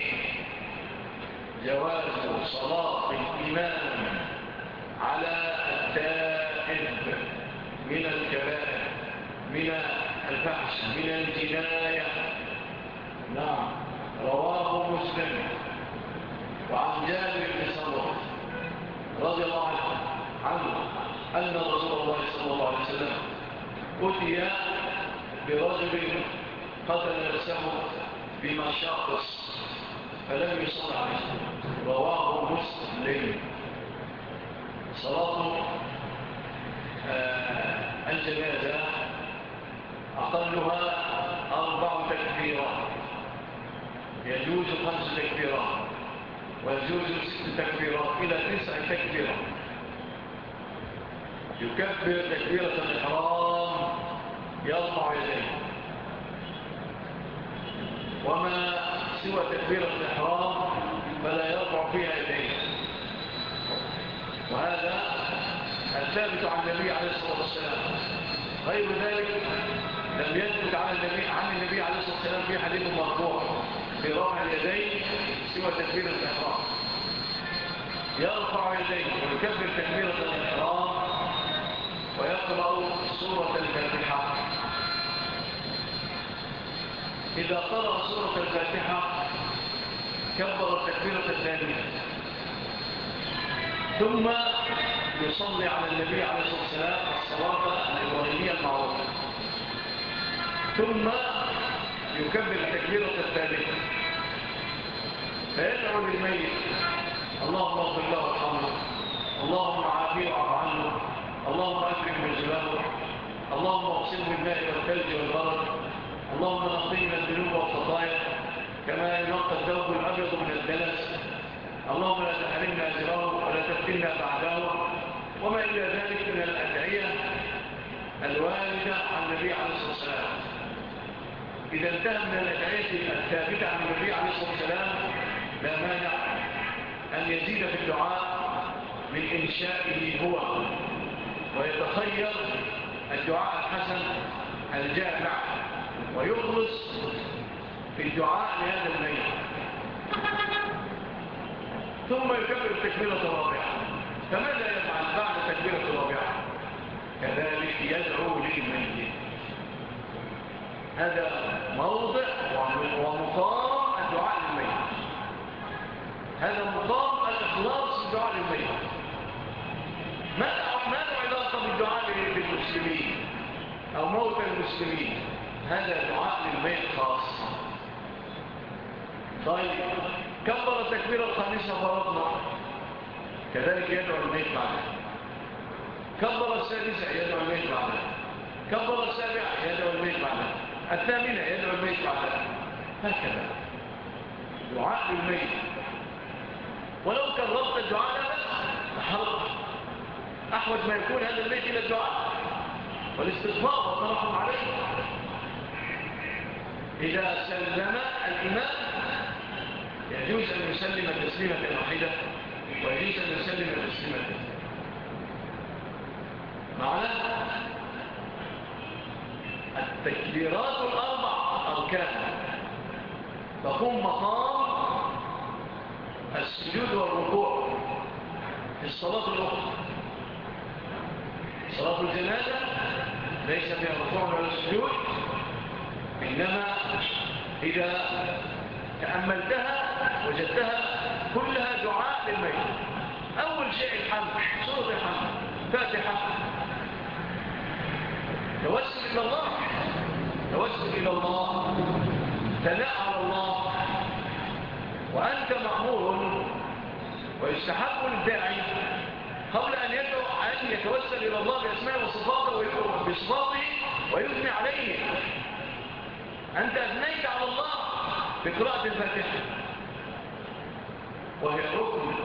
جواز صلاة الإمام على التائب من الكبائر، من الفحش، من الجناية. نعم. رواه مسلم. وعن جابر بن سمرة رضي الله عنه أن رسول الله صلى الله عليه وسلم أتي برجل قتل نفسه بمشاقص فلم يصل عليه. رواه مسلم. صلاة آه الجنازة أقلها أربع تكبيرات، يجوز خمس تكبيرات ويجوز ست تكبيرات إلى تسع تكبيرات. يكبر تكبيرة الإحرام يرفع يديه، وما سوى تكبيرة الإحرام فلا يرفع فيها يديه. وهذا الثابت عن النبي عليه الصلاة والسلام. غير ذلك لم يثبت عن النبي عن النبي عليه الصلاة والسلام في حديث مرفوع في رفع اليدين سوى تكبيرة الإحرام. يرفع يديه ويكبر تكبيرة الإحرام ويقرأ سورة الفاتحة. إذا قرأ سورة الفاتحة كبر التكبيرة الثانية، ثم يصلي على النبي عليه الصلاة والسلام الصلاة الإبراهيمية المعروفة، ثم يكبر التكبيرة الثالثة فيدعو للميت اللهم اغفر له وارحمه، اللهم عافيه واعف عنه، اللهم أكرم نزله، اللهم اغسله بالماء والثلج والبرد، اللهم نقيه من الذنوب والخطايا كما ينقى الثوب الأبيض من الدنس، اللهم لا تحرمنا أجره ولا تفتنا بعده، وما إلى ذلك من الأدعية الواردة عن النبي عليه الصلاة والسلام. إذا انتهى من الأدعية الثابتة عن النبي عليه الصلاة والسلام لا مانع أن يزيد في الدعاء من إنشائه هو، ويتخير الدعاء الحسن الجامع ويخلص في الدعاء لهذا الميت، ثم يكبر التكبيرة الرابعة. فماذا يفعل بعد التكبيرة الرابعة؟ كذلك يدعو للميت. هذا موضع ومقام الدعاء للميت، هذا مقام الإخلاص في الدعاء للميت. ما له علاقة بالدعاء للمسلمين أو موتى المسلمين، هذا دعاء للميت خاص. طيب كبر التكبيرة الخامسة فرضنا، كذلك يدعو الميت بعدها. كبر السادسة يدعو الميت بعدها. كبر السابعة يدعو الميت بعدها. الثامنة يدعو الميت بعدها. هكذا دعاء للميت. ولو كررت الدعاء لا بس حرق أحوج ما يكون هذا الميت إلى الدعاء والاستغفار والترحم عليه. إذا سلم الإمام يجوز أن يسلم تسليمة واحدة، ويجوز أن يسلم تسليمة معنا. التكبيرات الأربع أركان تقوم مقام السجود والركوع في الصلاة الأخرى. صلاة الجنازة ليس فيها ركوع ولا سجود، إنما إذا تأملتها وجدتها كلها دعاء للميت. أول شيء الحمد، سورة الحمد، فاتحة، توسل إلى الله، توسل إلى الله، ثناء على الله. وأنت مأمور ويستحق للداعي قبل أن يدعو أن يتوسل إلى الله بأسماء وصفاته بصفاته ويثني عليه. أنت أثنيت على الله بقراءة الفاتحة وهي ركن،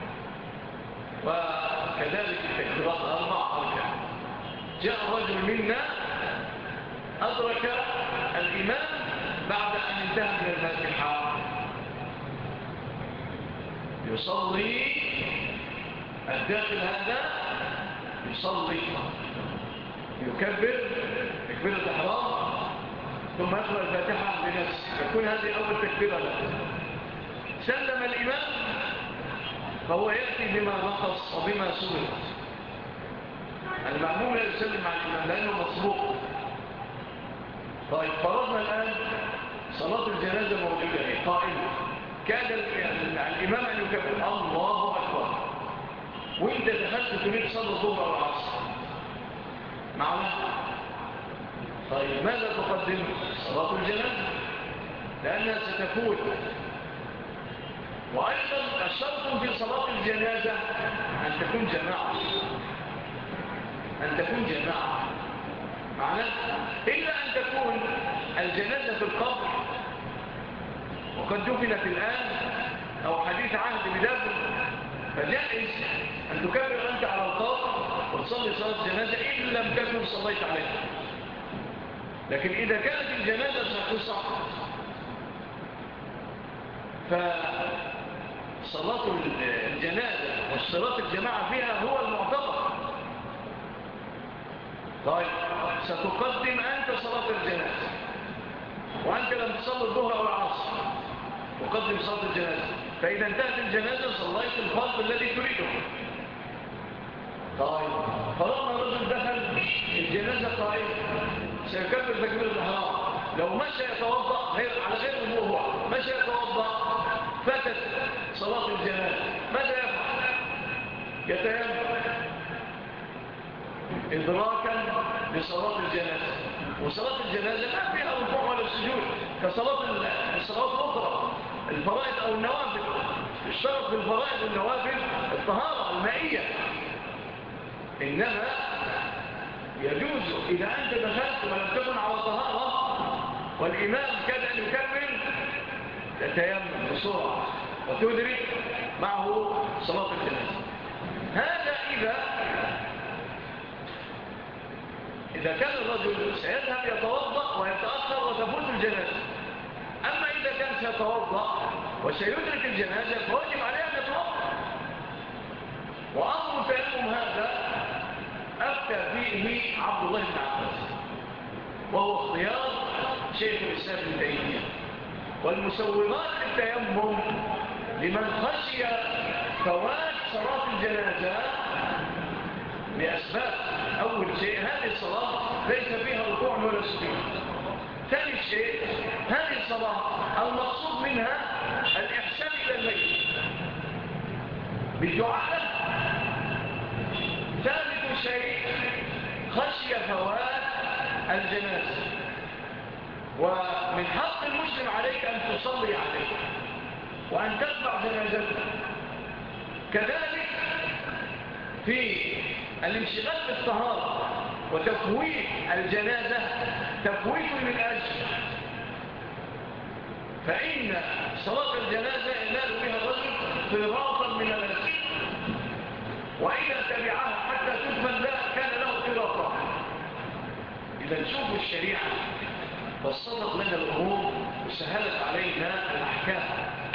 وكذلك التكبيرات أربع أركان. جاء رجل منا أدرك الإمام بعد أن انتهى من الفاتحة يصلي. الداخل هذا يصلي يكبر تكبيرة الإحرام ثم يقرأ الفاتحة بنفسه، يكون هذه أول تكبيرة له. سلم الإمام فهو يأتي بما نقص وبما سوء. المأموم لا يسلم على الإمام لأنه مسبوق. طيب فرضنا الآن صلاة الجنازة موجودة قائمة، كاد الإمام أن يكبر الله أكبر، وإنت دخلت تريد صلاة الظهر أو العصر معنا. طيب ماذا تقدم؟ صلاة الجنازة لأنها ستفوت. وأيضا الشرط في صلاة الجنازة أن تكون جماعة، أن تكون جماعة معنا، إلا أن تكون الجنازة في القبر وقد دفنت الآن أو حديث عهد بدفن، فجائز أن تكبر أنت على القبر وتصلي صلاة الجنازة إن لم تكن صليت عليها. لكن إذا كانت الجنازة شخصة فصلاة الجنازة والصلاة الجماعة فيها هو المعتبر. طيب ستقدم أنت صلاة الجنازة وأنت لم تصلي الظهر أو العصر، وقدم صلاة الجنازة، فإذا انتهت الجنازة صليت الفرض الذي تريده. طيب فرضنا رجل دخل الجنازة قائمة سيكبر تكبيرة الإحرام، لو مشى يتوضأ غير على غير وضوء، هو مشى يتوضأ فاتت صلاة الجنازة، ماذا يفعل؟ يتيمم إدراكا لصلاة الجنازة. وصلاة الجنازة ما فيها ركوع ولا سجود كصلاة الصلاة الأخرى الفرائض أو النوافل. اشترط في الفرائض والنوافل الطهارة المائية، إنما يجوز إذا أنت دخلت ولم تكن على طهارة والإمام كاد أن يكمل تتيمم بسرعة وتدرك معه صلاة الجنازة. هذا إذا إذا كان الرجل سيذهب يتوضأ ويتأخر وتفوت الجنازة. أما إذا كان سيتوضأ وسيدرك الجنازة فواجب عليه أن يتوضأ. وأمر التيمم هذا أفتى فيه عبد الله بن عباس، وهو اختيار شيخ الإسلام ابن تيمية. والمسوغات للتيمم لمن خشي فوات صلاة الجنازة لأسباب. أول شيء، هذه الصلاة ليس فيها ركوع ولا سجود. ثاني شيء، هذه الصلاة المقصود منها الإحسان إلى الميت بالدعاء له. ثالث شيء، خشي فوات الجنازة. ومن حق المسلم عليك أن تصلي عليه وأن تتبع جنازته. كذلك في الانشغال بالطهارة وتفويت الجنازة تفويت من أجل، فإن صلاة الجنازة ينال بها الرجل قراطا من الأجر، وإذا تبعها حتى تكمل له كان له قراطا. إذا نشوف الشريعة بسطت لنا الأمور وسهلت علينا الأحكام.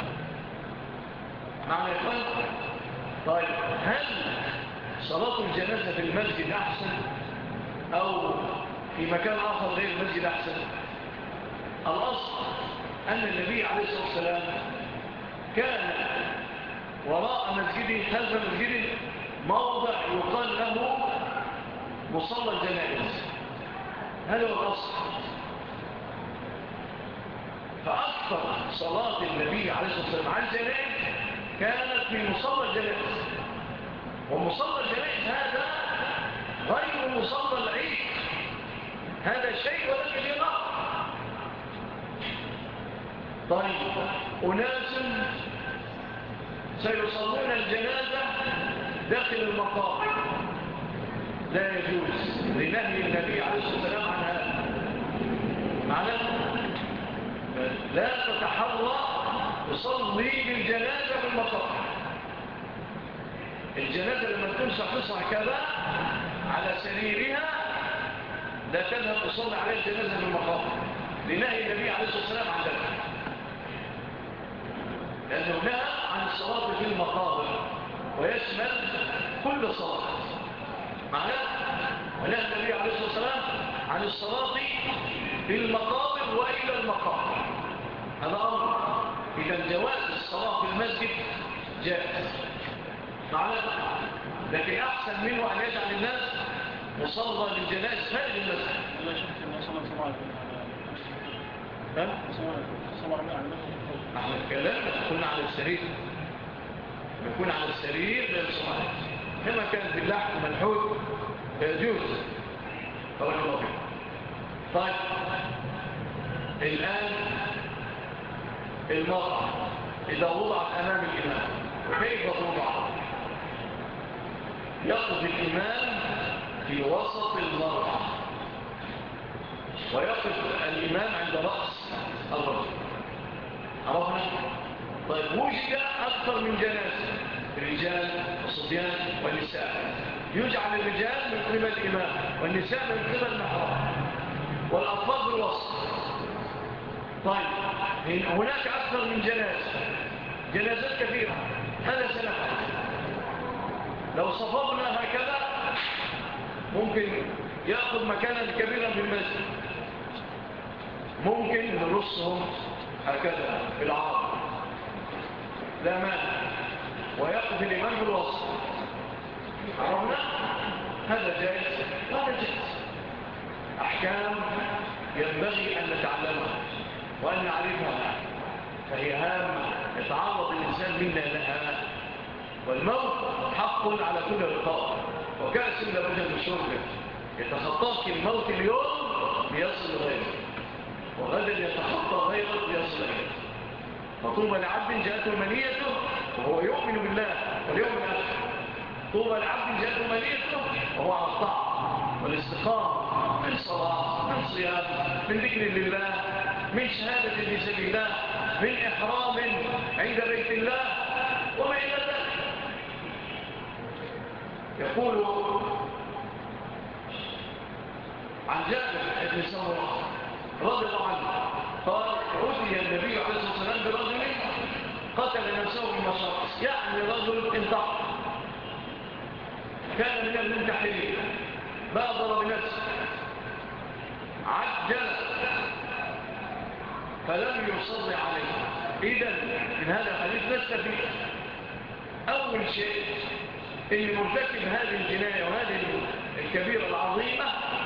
معنى يقول طيب، هل صلاة الجنازة في المسجد أحسن أو في مكان آخر غير المسجد أحسن؟ الأصل أن النبي عليه الصلاة والسلام كان وراء مسجده خلف مسجده موضع يقال له مصلى الجنائز. هذا هو الأصل. فأكثر صلاة النبي عليه الصلاة والسلام على الجنائز كانت في مصلى الجنائز. ومصلى الجنائز هذا غير مصلى العيد، هذا شيء ولكن ليه نقل. طيب، أناس سيصلون الجنازة داخل المقام، لا يجوز لنهي النبي عليه الصلاة والسلام عن هذا. معناه لا تتحرى تصلي بالجنازة في المقام. الجنازة لما تنسى تصح كذا على سريرها لا تذهب تصلي عليها الجنازة في المقام، لنهي النبي عليه الصلاة والسلام عن ذلك، لأنه نهى عن الصلاة في المقابر ويشمل كل صلاة. معناه ونهى النبي عليه الصلاة والسلام عن الصلاة في المقابر وإلى المقابر. هذا أمر. إذا جواز الصلاة في المسجد جائز، معناه لكن أحسن منه أن يجعل الناس مصلى للجنائز خارج المسجد. لا شك أن صلى صلاة ها؟ صلى رمي على المسجد. احنا الكلام كنا على السرير، يكون على السرير للصلاة. كما كان في اللحم ملحوظ يجوز. طيب، الآن المرأة إذا وضعت أمام الإمام كيف توضع؟ يقف الإمام في وسط المرأة ويقف الإمام عند رأس الرجل. عرفنا؟ طيب، وجد أكثر من جنازة، الرجال والصبيان والنساء، يجعل الرجال من قبل الإمام والنساء من قبل المحرم والأطفال في الوسط. طيب، هناك أكثر من جنازة، جنازات كثيرة، هذا سنفعل. لو صففنا هكذا ممكن يأخذ مكانا كبيرا في المسجد، ممكن نرصهم هكذا في العرض لا مانع، ويقف الإمام في الوسط. عرفنا؟ هذا جائز وهذا جائز. أحكام ينبغي أن نتعلمها وأن نعرفها، فهي هام يتعرض الإنسان منا لها. والموت حق على كل رقاب، وكأس لابد من شربه. يتخطاك الموت اليوم ليصل غيره، وغدا يتخطى غيره ليصل غيره. فطوبى لعبد جاءته منيته وهو يؤمن بالله واليوم الآخر. طوبى لعبد جاءته منيته وهو على الطاعة والاستقامة، من صلاة، من صيام، من ذكر لله، من شهادة في سبيل الله، من إحرام عند بيت الله وما إلى ذلك. يقول عن جابر بن سمرة رضي الله عنه قال عدي النبي عليه الصلاة والسلام برجل قتل نفسه بمشاقص، يعني رجل انتحر، كان من المنتحرين، بادر بنفسه، عجل فلم يصلي عليه. إذن من هذا الحديث نستفيد أول شيء إن مرتكب هذه الجناية وهذه الكبيرة العظيمة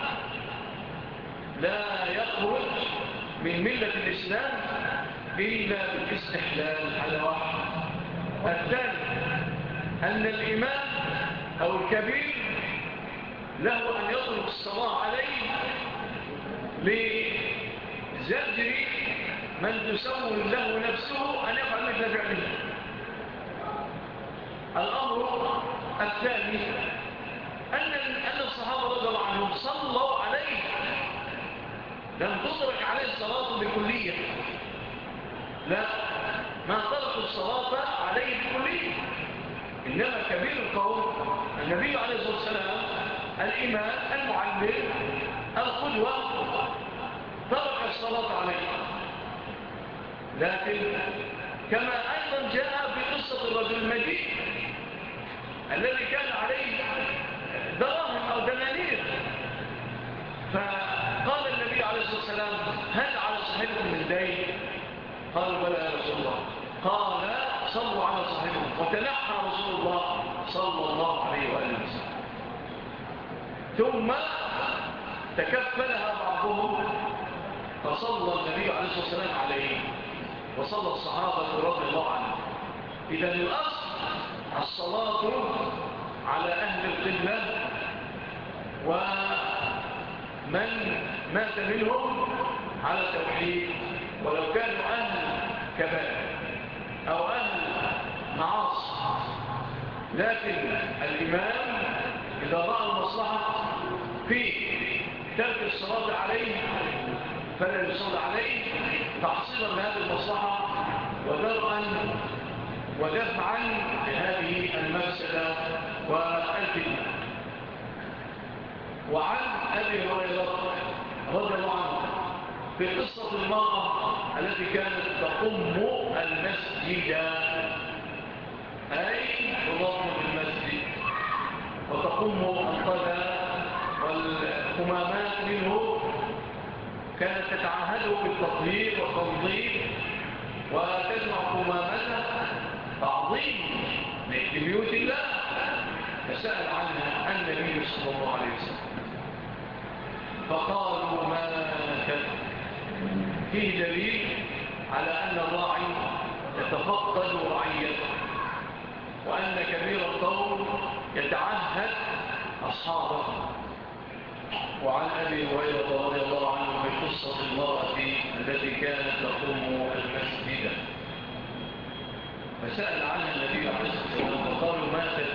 لا يخرج من ملة الإسلام إلا بالاستحلال على واحد. الثاني أن الإمام أو الكبير له أن يطلق الصلاة عليه لزجر من تسول له نفسه أن يفعل مثل فعله. الأمر الثاني أن أن الصحابة رضي الله عنهم صلوا عليه، لم تترك عليه الصلاة بكلية، لا، ما تركوا الصلاة عليه بكلية، إنما كبير القوم النبي عليه الصلاة والسلام الإمام المعلم القدوة ترك الصلاة عليه. لكن كما أيضا جاء في قصة الرجل المجيد الذي كان عليه دراهم أو دنانير، فقال النبي عليه الصلاة والسلام هل على صاحبكم من دين؟ قالوا بلى يا رسول الله. قال صلوا على صاحبكم، وتنحى رسول الله صلى الله عليه وآله وسلم. ثم تكفلها بعضهم فصلى النبي عليه الصلاة والسلام عليه وصلى الصحابة رضي الله عنهم. إذن الأصل الصلاة على أهل القبلة ومن مات منهم على التوحيد، ولو كانوا أهل كبائر أو أهل معاصي. لكن الإمام إذا رأى المصلحة في ترك الصلاة عليه فلا يصلى عليه تحصيلا لهذه المصلحة ودرءا ودفعا لهذه المفسدة والفتنة. وعن أبي هريرة رضي الله عنه في قصة المرأة التي كانت تقم المسجد، أي تضم المسجد وتقم القذى والقمامات منه، كانت تتعهده بالتطهير والتنظيف وتجمع قمامته تعظيم لبيوت الله، فسأل عنها النبي صلى الله عليه وسلم فقالوا ماتت. فيه دليل على أن الراعي يتفقد رعيته، وأن كبير القوم يتعهد أصحابه. وعن أبي هريرة رضي الله عنه في قصة المرأة التي كانت تقوم المسجد فسأل عنها النبي عليه الصلاة والسلام فقالوا ماتت،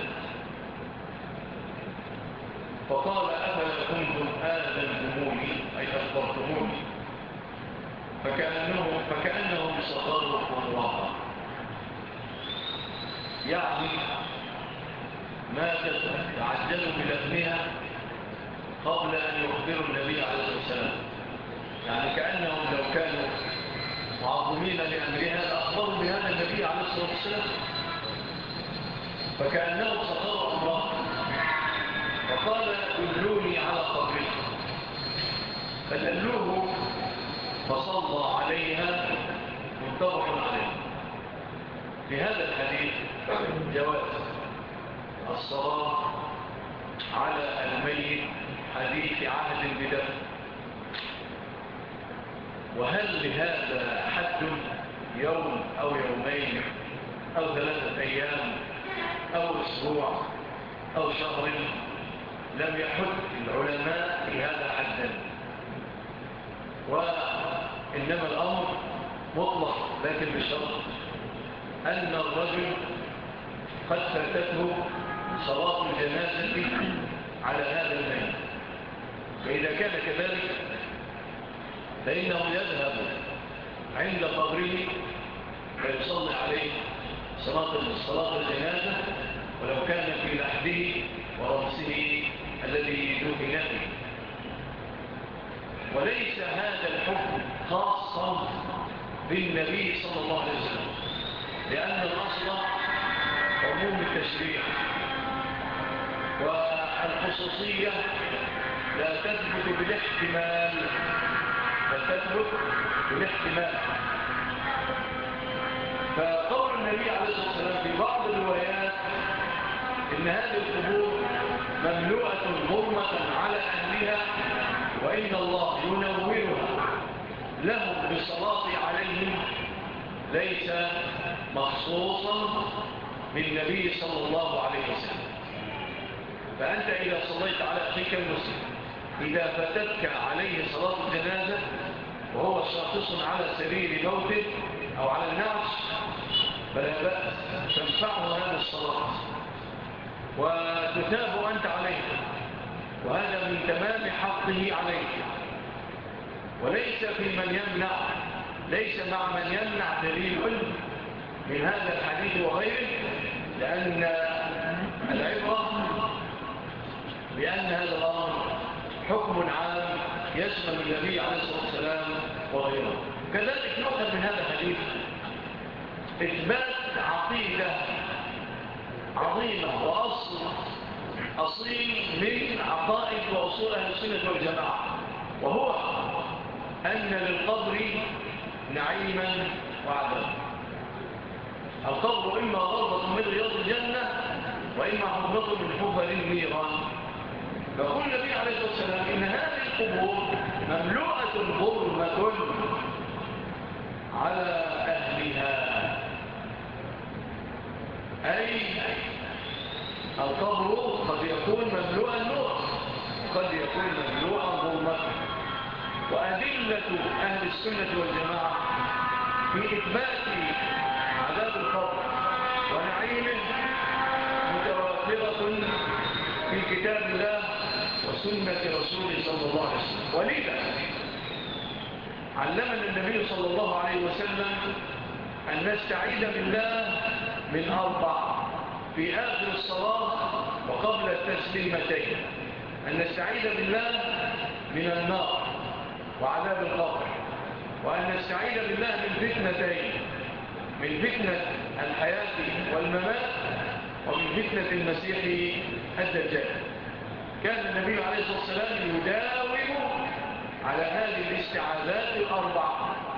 فقال أفلا كنتم آذنتموني أي أخبرتموني، فكأنهم, فكأنهم صغروا أمرها، يعني ماتت تعجلوا بلفنها قبل أن يخبروا النبي عليه الصلاة والسلام، يعني كأنهم لو كانوا معظمين لأمرها لأخبروا بهذا النبي عليه الصلاة والسلام، فكأنهم صغروا أمرها. فقال دلوني على قبرها، فدلوه فصلى عليها متفق عليه. في هذا الحديث جواز الصلاة على الميت حديث عهد بدفن. وهل لهذا حد يوم أو يومين أو ثلاثة أيام أو أسبوع أو شهر؟ لم يحد العلماء في هذا حدا، وإنما الأمر مطلق، لكن بشرط أن الرجل قد فاتته صلاة الجنازة على هذا الميت، فإذا كان كذلك فإنه يذهب عند قبره فيصلي عليه صلاة صلاة الجنازة، ولو كان في لحده ورمسه الذي دفن فيه. وليس هذا الحكم خاصا بالنبي صلى الله عليه وسلم، لأن الأصل عموم التشريع، والخصوصية لا تثبت بالاحتمال، لا تثبت بالاحتمال. فقول النبي عليه الصلاة والسلام في بعض الروايات إن هذه القبور مملوءة ظلمة على أهلها وإن الله ينورها لهم بالصلاة عليهم، ليس مخصوصا بالنبي صلى الله عليه وسلم. فأنت إذا صليت على أخيك المسلم إذا فاتتك عليه صلاة الجنازة وهو شاخص على سرير موته أو على النعش فلا بأس، تنفعه هذه الصلاة وتتاب أنت عليه، وهذا من تمام حقه عليك. وليس في من يمنع، ليس مع من يمنع دليل من هذا الحديث وغيره، لأن العبرة بأن هذا الأمر حكم عام يشمل النبي عليه الصلاة والسلام وغيره. كذلك يؤخذ من هذا الحديث إثبات عقيدة عظيمة وأصل أصيل من عقائد وأصول أهل السنة والجماعة، وهو أن للقبر نعيما وعذابا. القبر إما غربة من رياض الجنة وإما حفرة من حفر النيران. فقال النبي عليه الصلاة والسلام إن هذه القبور مملوءة ظلمة على أهلها، أي القبر قد يكون مملوءا نور وقد يكون مملوءا ظلمة. وأدلة أهل السنة والجماعة في إثبات عذاب القبر ونعيمه متوافرة في كتاب الله وسنة رسوله صلى الله عليه وسلم. ولذا علمنا النبي صلى الله عليه وسلم أن نستعيذ بالله من أربع في آخر الصلاة وقبل التسليمتين، أن نستعيذ بالله من النار وعذاب القبر، وأن نستعيذ بالله من فتنتين، من فتنة الحياة والممات ومن فتنة المسيح الدجال. كان النبي عليه الصلاة والسلام يداوم على هذه الاستعاذات الأربع،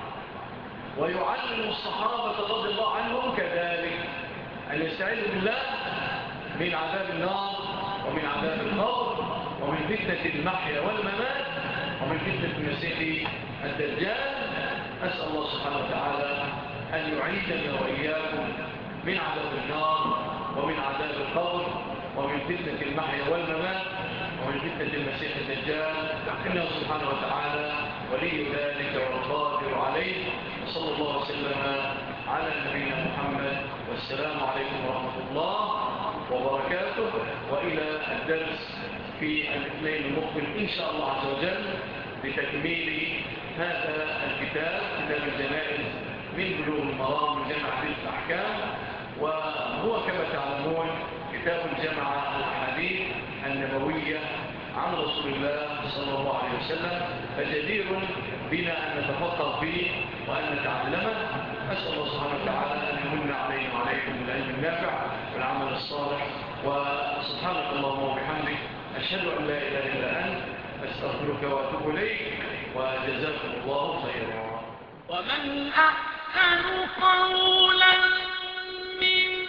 ويعلم الصحابة رضي الله عنهم كذلك أن يستعيذ بالله من عذاب النار ومن عذاب القبر ومن فتنة المحيا والممات ومن فتنة المسيح الدجال. أسأل الله سبحانه وتعالى أن يعيدنا وإياكم من عذاب النار ومن عذاب القبر ومن فتنة المحيا والممات ومن فتنة المسيح الدجال، إنه سبحانه وتعالى ولي ذلك والقادر عليه. وصلى الله وسلم على نبينا محمد، والسلام عليكم ورحمة الله وبركاته. وإلى الدرس في الاثنين المقبل إن شاء الله عز وجل لتكميل هذا الكتاب، كتاب الجنائز من بلوغ المرام من جمع حديث الأحكام. وهو كما تعلمون كتاب جمع الأحاديث النبوية عن رسول الله صلى الله عليه وسلم، فجدير بنا أن نتفقه فيه وأن نتعلمه. أسأل الله سبحانه وتعالى أن يمن علينا وعليكم بالعلم النافع والعمل الصالح. وسبحانك اللهم وبحمدك أشهد أن لا إله إلا أنت أستغفرك وأتوب إليك، وجزاكم الله خيرا. ومن أحسن قولا ممن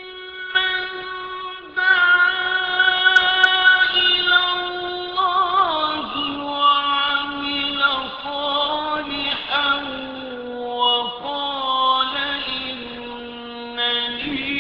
دعا إلى الله وعمل صالحا وقال إنني